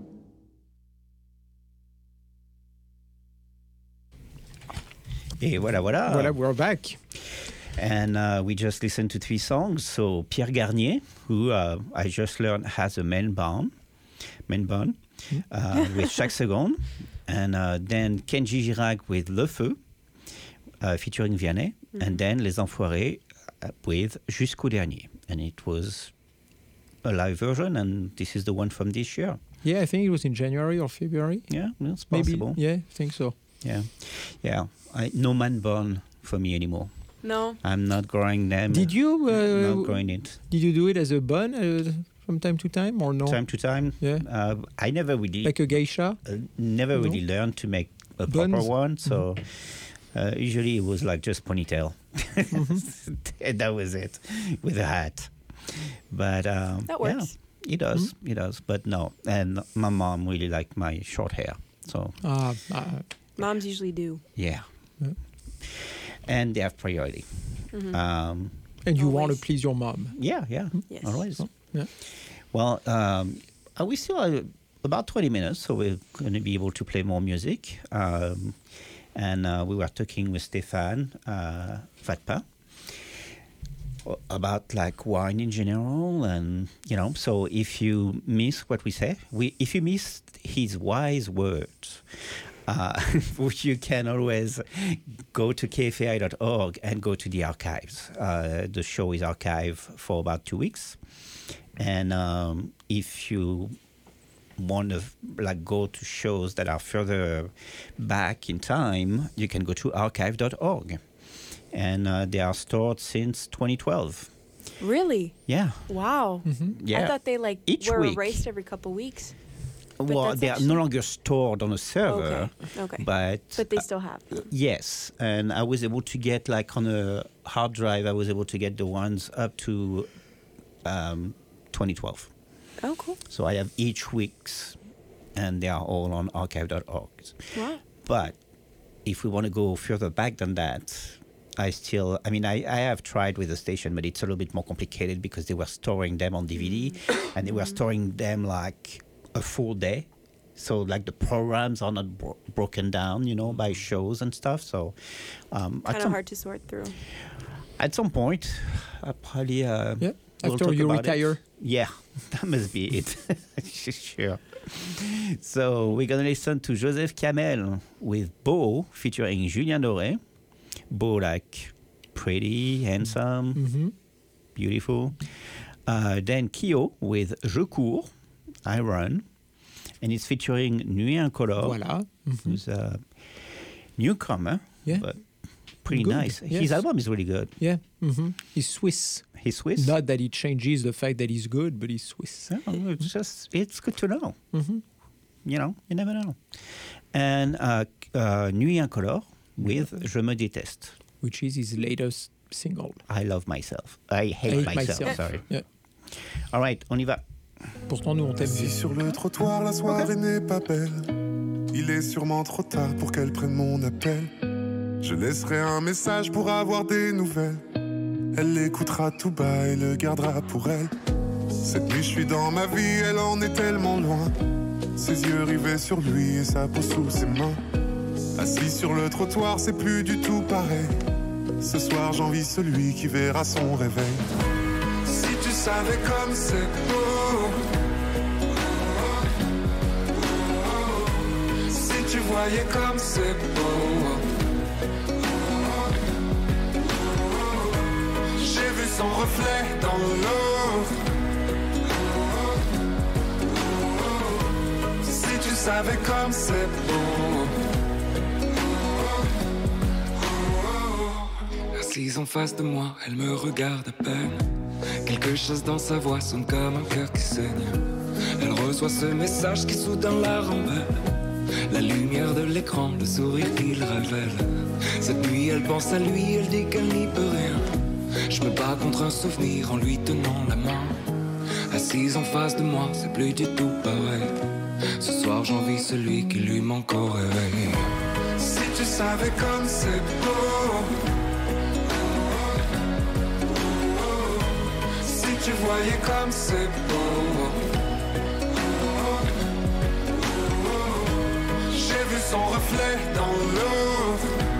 Et voilà, voilà. Voilà, we're back. And uh, we just listened to three songs. So Pierre Garnier, who uh, I just learned has a main band, main band uh, with Chaque Seconde. And uh, then Kenji Girac with Le Feu, uh, featuring Vianney. Mm-hmm. And then Les Enfoirés uh, with Jusqu'au Dernier. And it was a live version, and this is the one from this year. Yeah, I think it was in January or February. Yeah, it's Maybe, possible. yeah, I think so. Yeah, yeah. I, no man bun for me anymore. No. I'm not growing them. Did you? Uh, not growing it. Did you do it as a bun uh, from time to time or no? Time to time. Yeah. Uh, I never really. Like a geisha. Uh, never No? really learned to make a Buns? proper one. So uh, usually it was like just ponytail. Mm-hmm. And that was it, with a hat. But um, That works. Yeah, it does. Mm-hmm. It does. But no. And my mom really liked my short hair. So. Ah, uh, Moms usually do. Yeah. Yeah. And they have priority. Mhm. Um, and you want to Always. please your mom. yeah, yeah, Yes. always. Yeah. Well, um, uh, we still have about twenty minutes, so we're going to be able to play more music. Um, and uh, we were talking with Stéphane uh, Vatpin. about like wine in general, and you know, so if you miss what we say, we if you miss his wise words, uh, you can always go to K F A I dot org and go to the archives. Uh, the show is archived for about two weeks, and um, if you want to like go to shows that are further back in time, you can go to archive dot org. And uh, they are stored since twenty twelve. Really? Yeah. Wow. Mm-hmm. Yeah. I thought they like Each were week. erased every couple weeks. But Well, that's they actually- are no longer stored on a server. Okay. Okay. But But they still have them. yes, and I was able to get like on a hard drive. I was able to get the ones up to um, twenty twelve. Oh, cool. So I have each week's, and they are all on archive dot org. Wow. But if we want to go further back than that, I still, I mean, I, I have tried with the station, but it's a little bit more complicated because they were storing them on D V D and they were storing them like a full day. So like the programs are not bro- broken down, you know, by shows and stuff. So um, at Kind of some, hard to sort through. at some point, I probably uh, Yeah, we'll after talk you about it. retire. Yeah, that must be it. Sure. So we're gonna listen to Joseph Kamel with Beau featuring Julien Doré. Beau, like pretty, handsome, Mhm. beautiful. Uh, then Kyo with Je cours, I run, and it's featuring Nuit Incolore, Voilà. Mhm. who's a newcomer, Yeah. but pretty Good, nice. yes. His album is really good. Yeah. hmm He's Swiss. He's Swiss. Not that it changes the fact that he's good, but he's Swiss. No, it's just it's good to know. Mhm. You know, you never know. And uh, uh, Nuit Incolore with Je me déteste, which is his latest single. I love myself. I hate, Hate myself. myself. Sorry. Yeah. All right, on y va. Pourtant, nous on t'aime. Assis sur le trottoir, la soirée n'est pas belle. Il est sûrement trop tard pour qu'elle prenne mon appel. Je laisserai un message pour avoir des nouvelles. Elle l'écoutera tout bas et le gardera pour elle. Cette nuit, je suis dans ma vie, elle en est tellement loin. Ses yeux rivés sur lui et sa peau sous ses mains. Assis sur le trottoir, c'est plus du tout pareil. Ce soir, j'envie celui qui verra son réveil. Si tu savais comme c'est beau. Si tu voyais comme c'est beau. J'ai vu son reflet dans l'eau. Si tu savais comme c'est beau. Assise en face de moi, elle me regarde à peine. Quelque chose dans sa voix sonne comme un cœur qui saigne. Elle reçoit ce message qui soudain la rend belle. La lumière de l'écran, le sourire qu'il révèle. Cette nuit elle pense à lui, elle dit qu'elle n'y peut rien. Je me bats contre un souvenir en lui tenant la main. Assise en face de moi, c'est plus du tout pareil. Ce soir j'envie celui qui lui manque au réveil. Si tu savais comme c'est beau. Si tu voyais comme c'est beau. J'ai vu son reflet dans l'eau.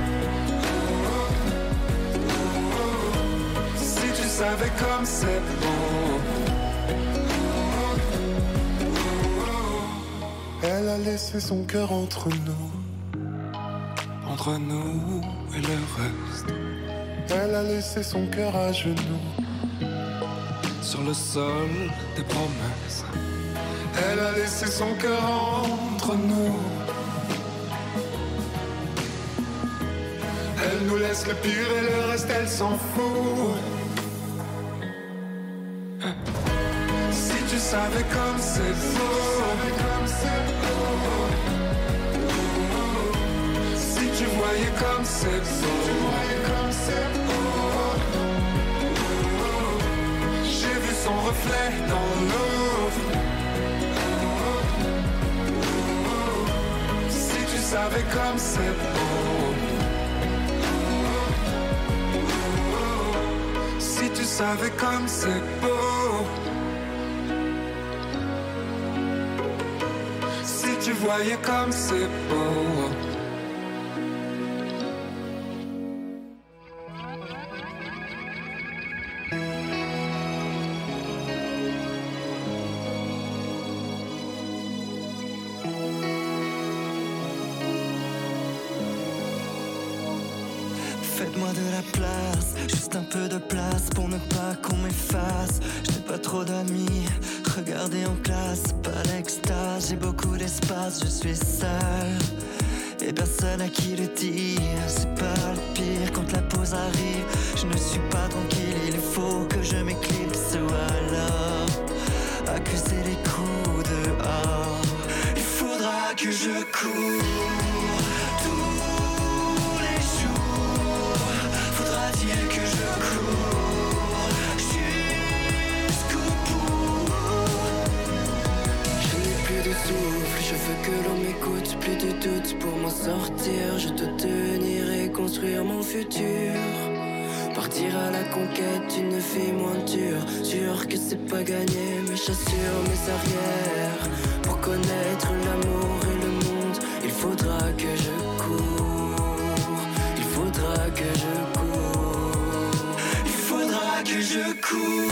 Si tu savais comme c'est beau. Elle a laissé son cœur entre nous. Entre nous et le reste. Elle a laissé son cœur à genoux. Sur le sol des promesses. Elle a laissé son cœur entre nous. Elle nous laisse le pire et le reste elle s'en fout. Si tu savais comme c'est beau. Si tu voyais comme c'est beau. J'ai vu son reflet dans l'eau. Si tu savais comme c'est beau. Si tu savais comme c'est beau. Si tu voyais comme c'est beau. Faites-moi de la place, juste un peu de place pour ne pas qu'on m'efface. Je n'ai pas trop d'amis, regardez en classe, pas l'extase. J'ai beaucoup d'espace, je suis seul et personne à qui le dire. C'est pas le pire quand la pause arrive. Je ne suis pas tranquille, il faut que je m'éclipse ou alors accuser les coups dehors. Il faudra que je cours tous les jours. Faudra-t-il que je cours jusqu'au bout. Je n'ai plus de souffle, je veux que l'on m'écoute. Plus de doutes pour m'en sortir. Je dois tenir et construire mon futur. Partir à la conquête d'une vie moins dure. Sûr que c'est pas gagné, mais j'assure mes arrières. Pour connaître l'amour et le monde, il faudra que je cours. Il faudra que je cours. Il faudra que je cours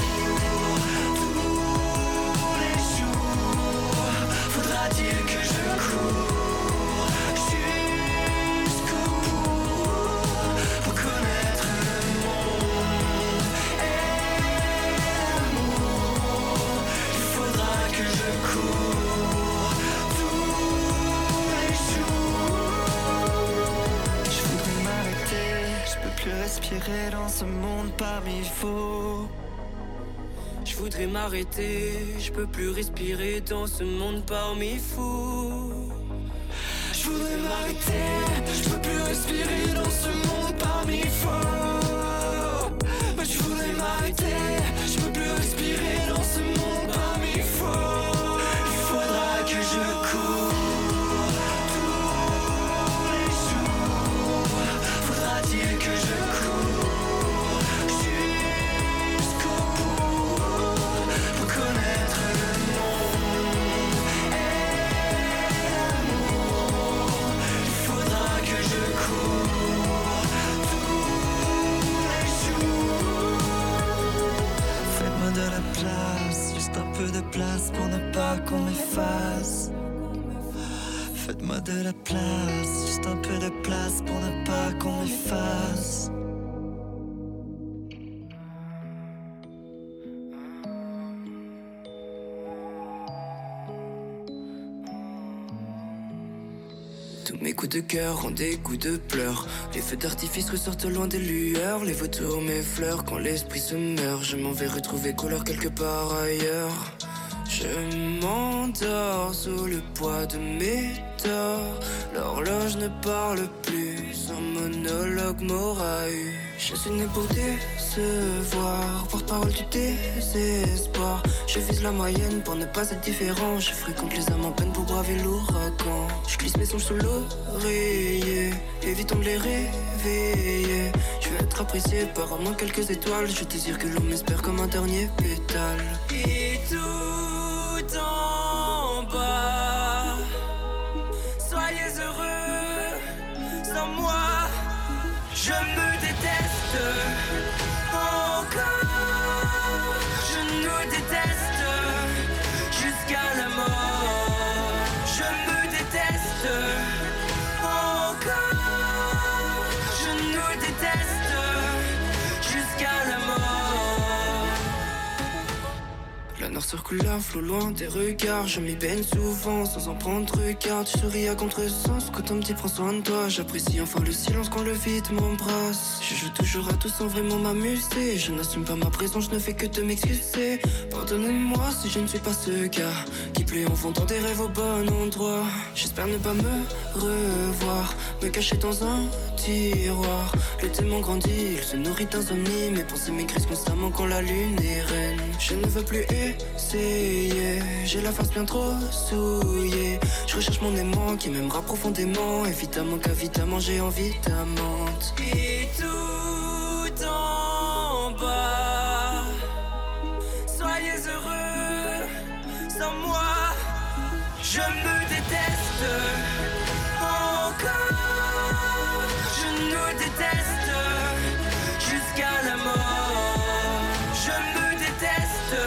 tous les jours. Faudra-t-il que je cours jusqu'au bout pour connaître le monde et l'amour. Il faudra que je cours tous les jours. Je voudrais m'arrêter, je peux plus respirer dans ce monde parmi faux. Je voudrais m'arrêter, je peux plus respirer dans ce monde parmi fous. Je voudrais m'arrêter, je peux plus respirer dans ce monde parmi faux. Mais je voudrais m'arrêter, je peux plus respirer dans ce monde parmi faux. Il faudra que je cours tous les jours. Faudra-t-il que je cours jusqu'au bout pour connaître le monde et l'amour. Il faudra que je cours tous les jours. Faites-moi de la place, juste un peu de place pour ne pas qu'on m'efface. Faites-moi de la place, juste un peu de place pour ne pas qu'on m'efface. Tous mes coups de cœur ont des coups de pleurs. Les feux d'artifice ressortent loin des lueurs. Les vautours m'effleurent quand l'esprit se meurt. Je m'en vais retrouver couleur quelque part ailleurs. Je m'endors sous le poids de mes torts. L'horloge ne parle plus, son monologue m'aura eu. Je suis né pour décevoir, porte-parole du désespoir. Je vise la moyenne pour ne pas être différent. Je fréquente les âmes en peine pour braver l'ouragan. Je glisse mes songes sous l'oreiller, évitons de les réveiller. Je veux être apprécié par au moins quelques étoiles. Je désire que l'on m'espère comme un dernier pétale. Et tout en bas, soyez heureux sans moi. Je me déteste encore. Je nous déteste jusqu'à la mort. Je me déteste encore. Je nous déteste jusqu'à la mort. La noirceur couleur flot loin des regards. Je m'y baigne souvent sans en prendre garde. Je souris à contresens quand un petit prend soin de toi. J'apprécie enfin le silence quand le vide m'embrasse. Je joue toujours à tout sans vraiment m'amuser. Je n'assume pas ma présence, je ne fais que de m'excuser. Pardonnez-moi si je ne suis pas ce gars qui plaît en fondant des rêves au bon endroit. J'espère ne pas me revoir, me cacher dans un tiroir. Le démon grandit, il se nourrit d'insomnie. Mes pensées maigrissent constamment quand la lune est reine. Je ne veux plus essayer, j'ai la face bien trop souillée. Je recherche mon aimant qui m'aimera profondément. Évidemment qu'évidemment j'ai envie d'amante. Et tout en bas, soyez heureux sans moi. Je me déteste encore. Je nous déteste jusqu'à la mort. Je me déteste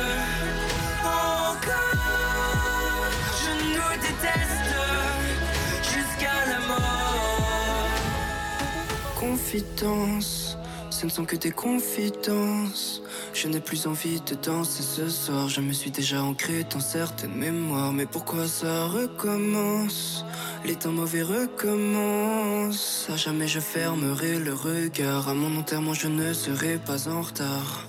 encore. Je nous déteste jusqu'à la mort. confidences. Ce ne sont que des confidences. Je n'ai plus envie de danser ce soir. Je me suis déjà ancré dans certaines mémoires. Mais pourquoi ça recommence? Les temps mauvais recommencent. À jamais je fermerai le regard. À mon enterrement je ne serai pas en retard.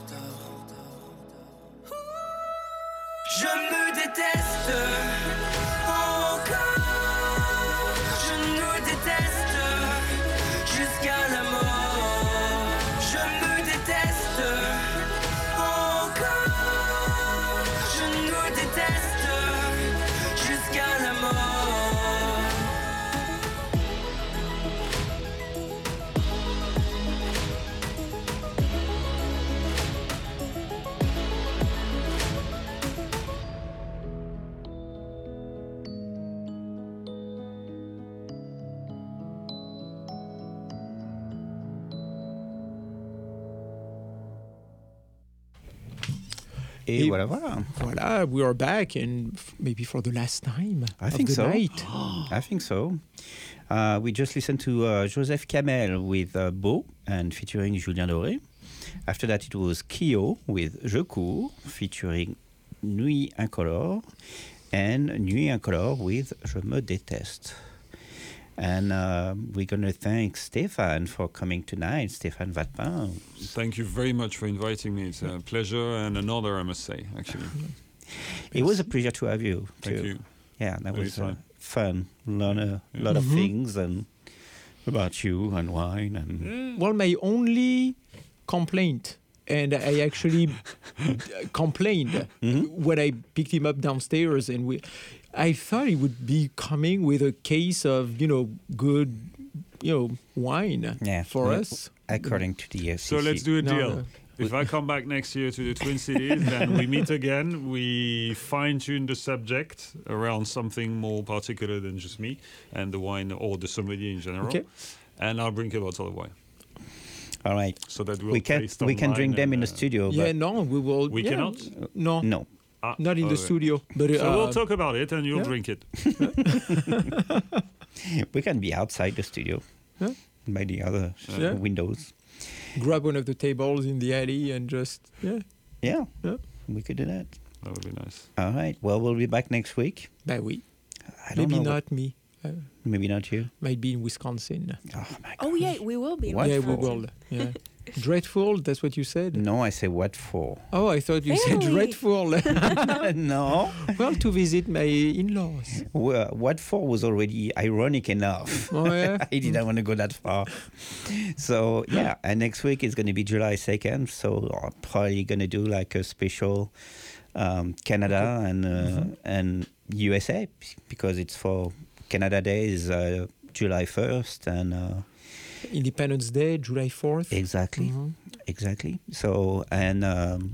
Je me déteste encore. Je nous déteste jusqu'à la mort. Je me déteste encore. Je nous déteste jusqu'à la mort. Et, et voilà, voilà. Voilà, we are back, and f- maybe for the last time I of think the so. night. I think so. Uh, we just listened to uh, Joseph Kamel with uh, Beau and featuring Julien Doré. After that, it was Kyo with Je cours featuring Nuit Incolore and Nuit Incolore with Je me déteste. And uh, we're going to thank Stéphane for coming tonight, Stéphane Vatpin. Thank you very much for inviting me. It's a pleasure and an honor, I must say, actually. It was a pleasure to have you, too. Thank you. Yeah, that Very was uh, fun. fun. Learn a Yeah. lot of Mhm. things and about you and wine and... Mm. Well, my only complaint, and I actually complained when I picked him up downstairs, and we, I thought he would be coming with a case of, you know, good, you know, wine Yeah, for well, us. According to the F C C. So let's do a No, deal. no. If I come back next year to the Twin Cities, then we meet again. We fine-tune the subject around something more particular than just me and the wine or the sommelier in general. Okay. And I'll bring a bottle of wine. All right. So that we'll we can taste we can online drink them and, in the uh, studio. Yeah, but no, we will. We yeah, cannot? No, no. Ah, not in the okay. studio. But So uh, we'll talk about it and you'll yeah. drink it. we can be outside the studio Yeah. by the other Yeah. windows. grab one of the tables in the alley and just yeah. Yeah, Yeah. we could do that. That would be nice. All right. Well, we'll be back next week. Bah oui. I don't Maybe know not me. Uh, Maybe not you. might be in Wisconsin. Oh my Oh, yeah, we will be. in What Yeah, we Wisconsin. will. Yeah. Dreadful, that's what you said? No, I say what for? Oh, I thought you said Family. dreadful. No. Well, to visit my in-laws. Well, what for was already ironic enough. Oh, yeah? I didn't want to go that far. So, yeah, and next week is going to be July second. So, I'm probably going to do like a special um, Canada and uh, Mhm. and U S A because it's for Canada Day is uh, July first and uh, Independence Day, July fourth. exactly, Mhm. exactly. So, and um,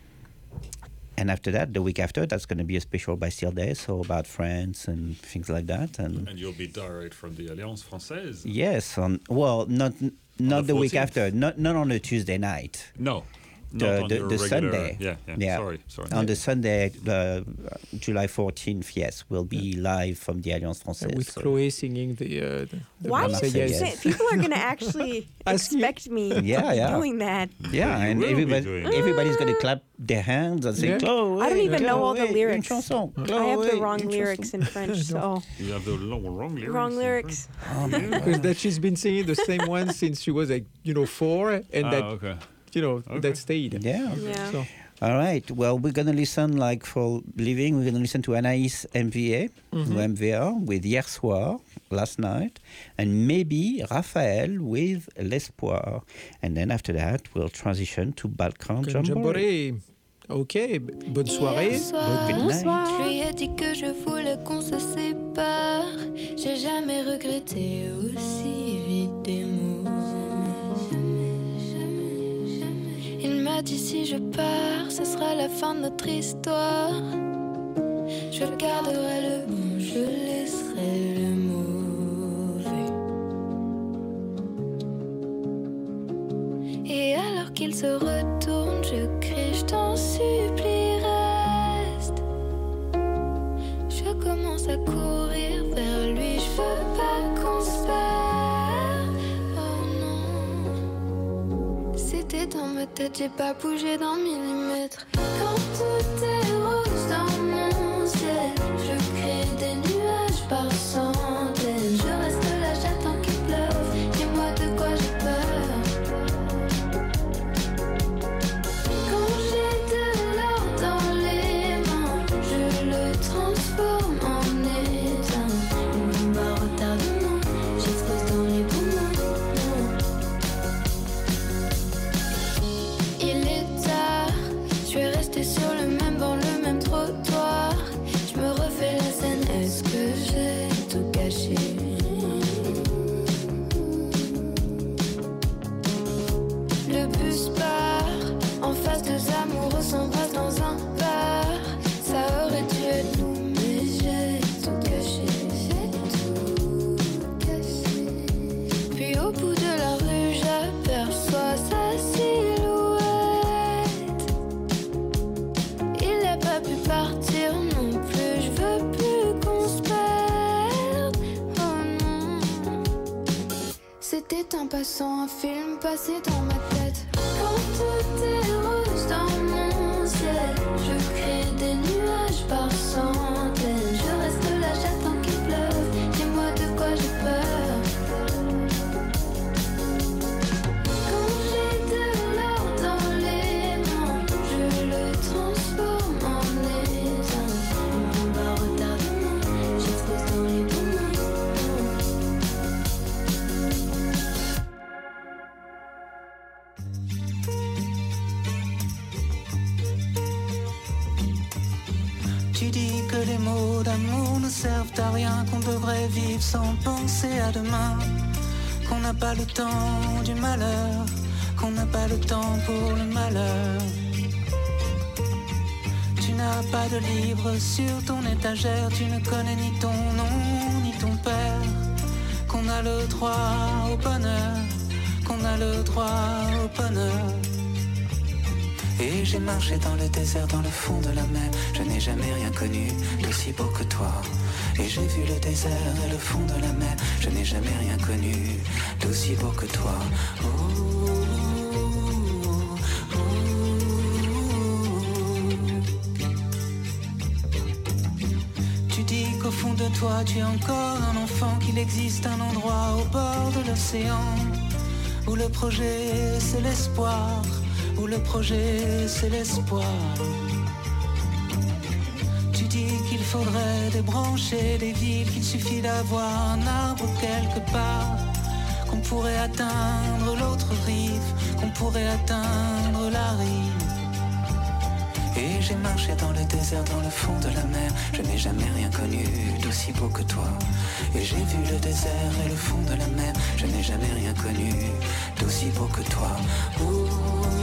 and after that, the week after, that's going to be a special Bastille Day, so about France and things like that. And And you'll be direct from the Alliance Française. yes, on well, not not the the, week fourteenth? after, not not on a Tuesday night. No. The, Not on the, your the regular, Sunday. Yeah, yeah. Sorry, sorry. On the Sunday, uh, July fourteenth, yes, we'll be live from the Alliance Uh, Française. with so- Chloe singing the. Uh, the, the Why do you Marseillaise. keep Yes. saying people are going to actually Ask you. expect me Yeah, yeah. doing that? Yeah, you and will be everybody, doing it. everybody's going to clap their hands and say, Yeah. Chloe, I don't even know all the Chloe, lyrics. Une chanson, I have Chloe, the wrong une lyrics chanson. in French, so You have the long, wrong lyrics. wrong in lyrics. Oh my Because God. that she's been singing the same one since she was like, you know, four, and Ah, that, okay. you know, Okay. that stayed. Yeah. Yeah. So, All right. Well, we're going to listen, like for living, we're going to listen to Anaïs M V A, Mhm. ou M V A, with Hier Soir, last night, and maybe Raphaël with L'Espoir. And then after that, we'll transition to Balkan Comme Jamboree. Jamboree. Ok, b- bonne soirée. Hier soir, Good night. je lui ai dit que je voulais qu'on se sépare. J'ai jamais regretté aussi vite des mots. Il m'a dit si je pars, ce sera la fin de notre histoire. Je garderai le bon, je laisserai le mauvais. Et alors qu'il se retourne, je crie, je t'en supplie, reste. Je commence à courir vers lui, je veux pas qu'on se perd. Oh non. dans ma tête, j'ai pas bougé d'un millimètre. Quand tout est rose dans mon ciel, je crée des nuages par centaines. Je reste là, j'attends qu'il pleuve. Dis-moi de quoi j'ai peur. Quand j'ai de l'or dans les mains, je le transforme en étain. Une bombe à retardement, j'explose dans les poumons. Il est tard, je vais rester sur le même banc, le même trottoir. Je me refais la scène, est-ce que j'ai tout caché? Le bus part, en face deux amoureux s'embrassent dans un bar. Ça aurait dû être nous, mais j'ai tout caché. J'ai tout caché. Puis au bout de la rue, j'aperçois sa silhouette. Il n'a pas pu partir non plus, je veux plus qu'on se perde. Oh non. C'était un passant, un film passé dans ma tête. Quand tout est rose dans mon ciel, je crée des nuages par centaines. Je reste là, j'attends qu'il pleuve. Dis-moi de quoi j'ai peur. Quand j'ai de l'or dans les mains, je le transforme en étain. Une bombe à retardement, j'explose dans les poumons. Tu dis que les mots d'amour ne servent à rien, qu'on devrait vivre sans penser à demain, qu'on n'a pas le temps du malheur, qu'on n'a pas le temps pour le malheur. Tu n'as pas de livre sur ton étagère, tu ne connais ni ton nom ni ton père, qu'on a le droit au bonheur, qu'on a le droit au bonheur. Et j'ai marché dans le désert, dans le fond de la mer. Je n'ai jamais rien connu d'aussi beau que toi. Et j'ai vu le désert et le fond de la mer. Je n'ai jamais rien connu d'aussi beau que toi. Oh, oh, oh. Tu dis qu'au fond de toi tu es encore un enfant, qu'il existe un endroit au bord de l'océan où le projet c'est l'espoir, où le projet c'est l'espoir. Tu dis qu'il faudrait débrancher des villes, qu'il suffit d'avoir un arbre quelque part, qu'on pourrait atteindre l'autre rive, qu'on pourrait atteindre la rive. Et j'ai marché dans le désert, dans le fond de la mer. Je n'ai jamais rien connu d'aussi beau que toi. Et j'ai vu le désert et le fond de la mer. Je n'ai jamais rien connu d'aussi beau que toi. Ouh.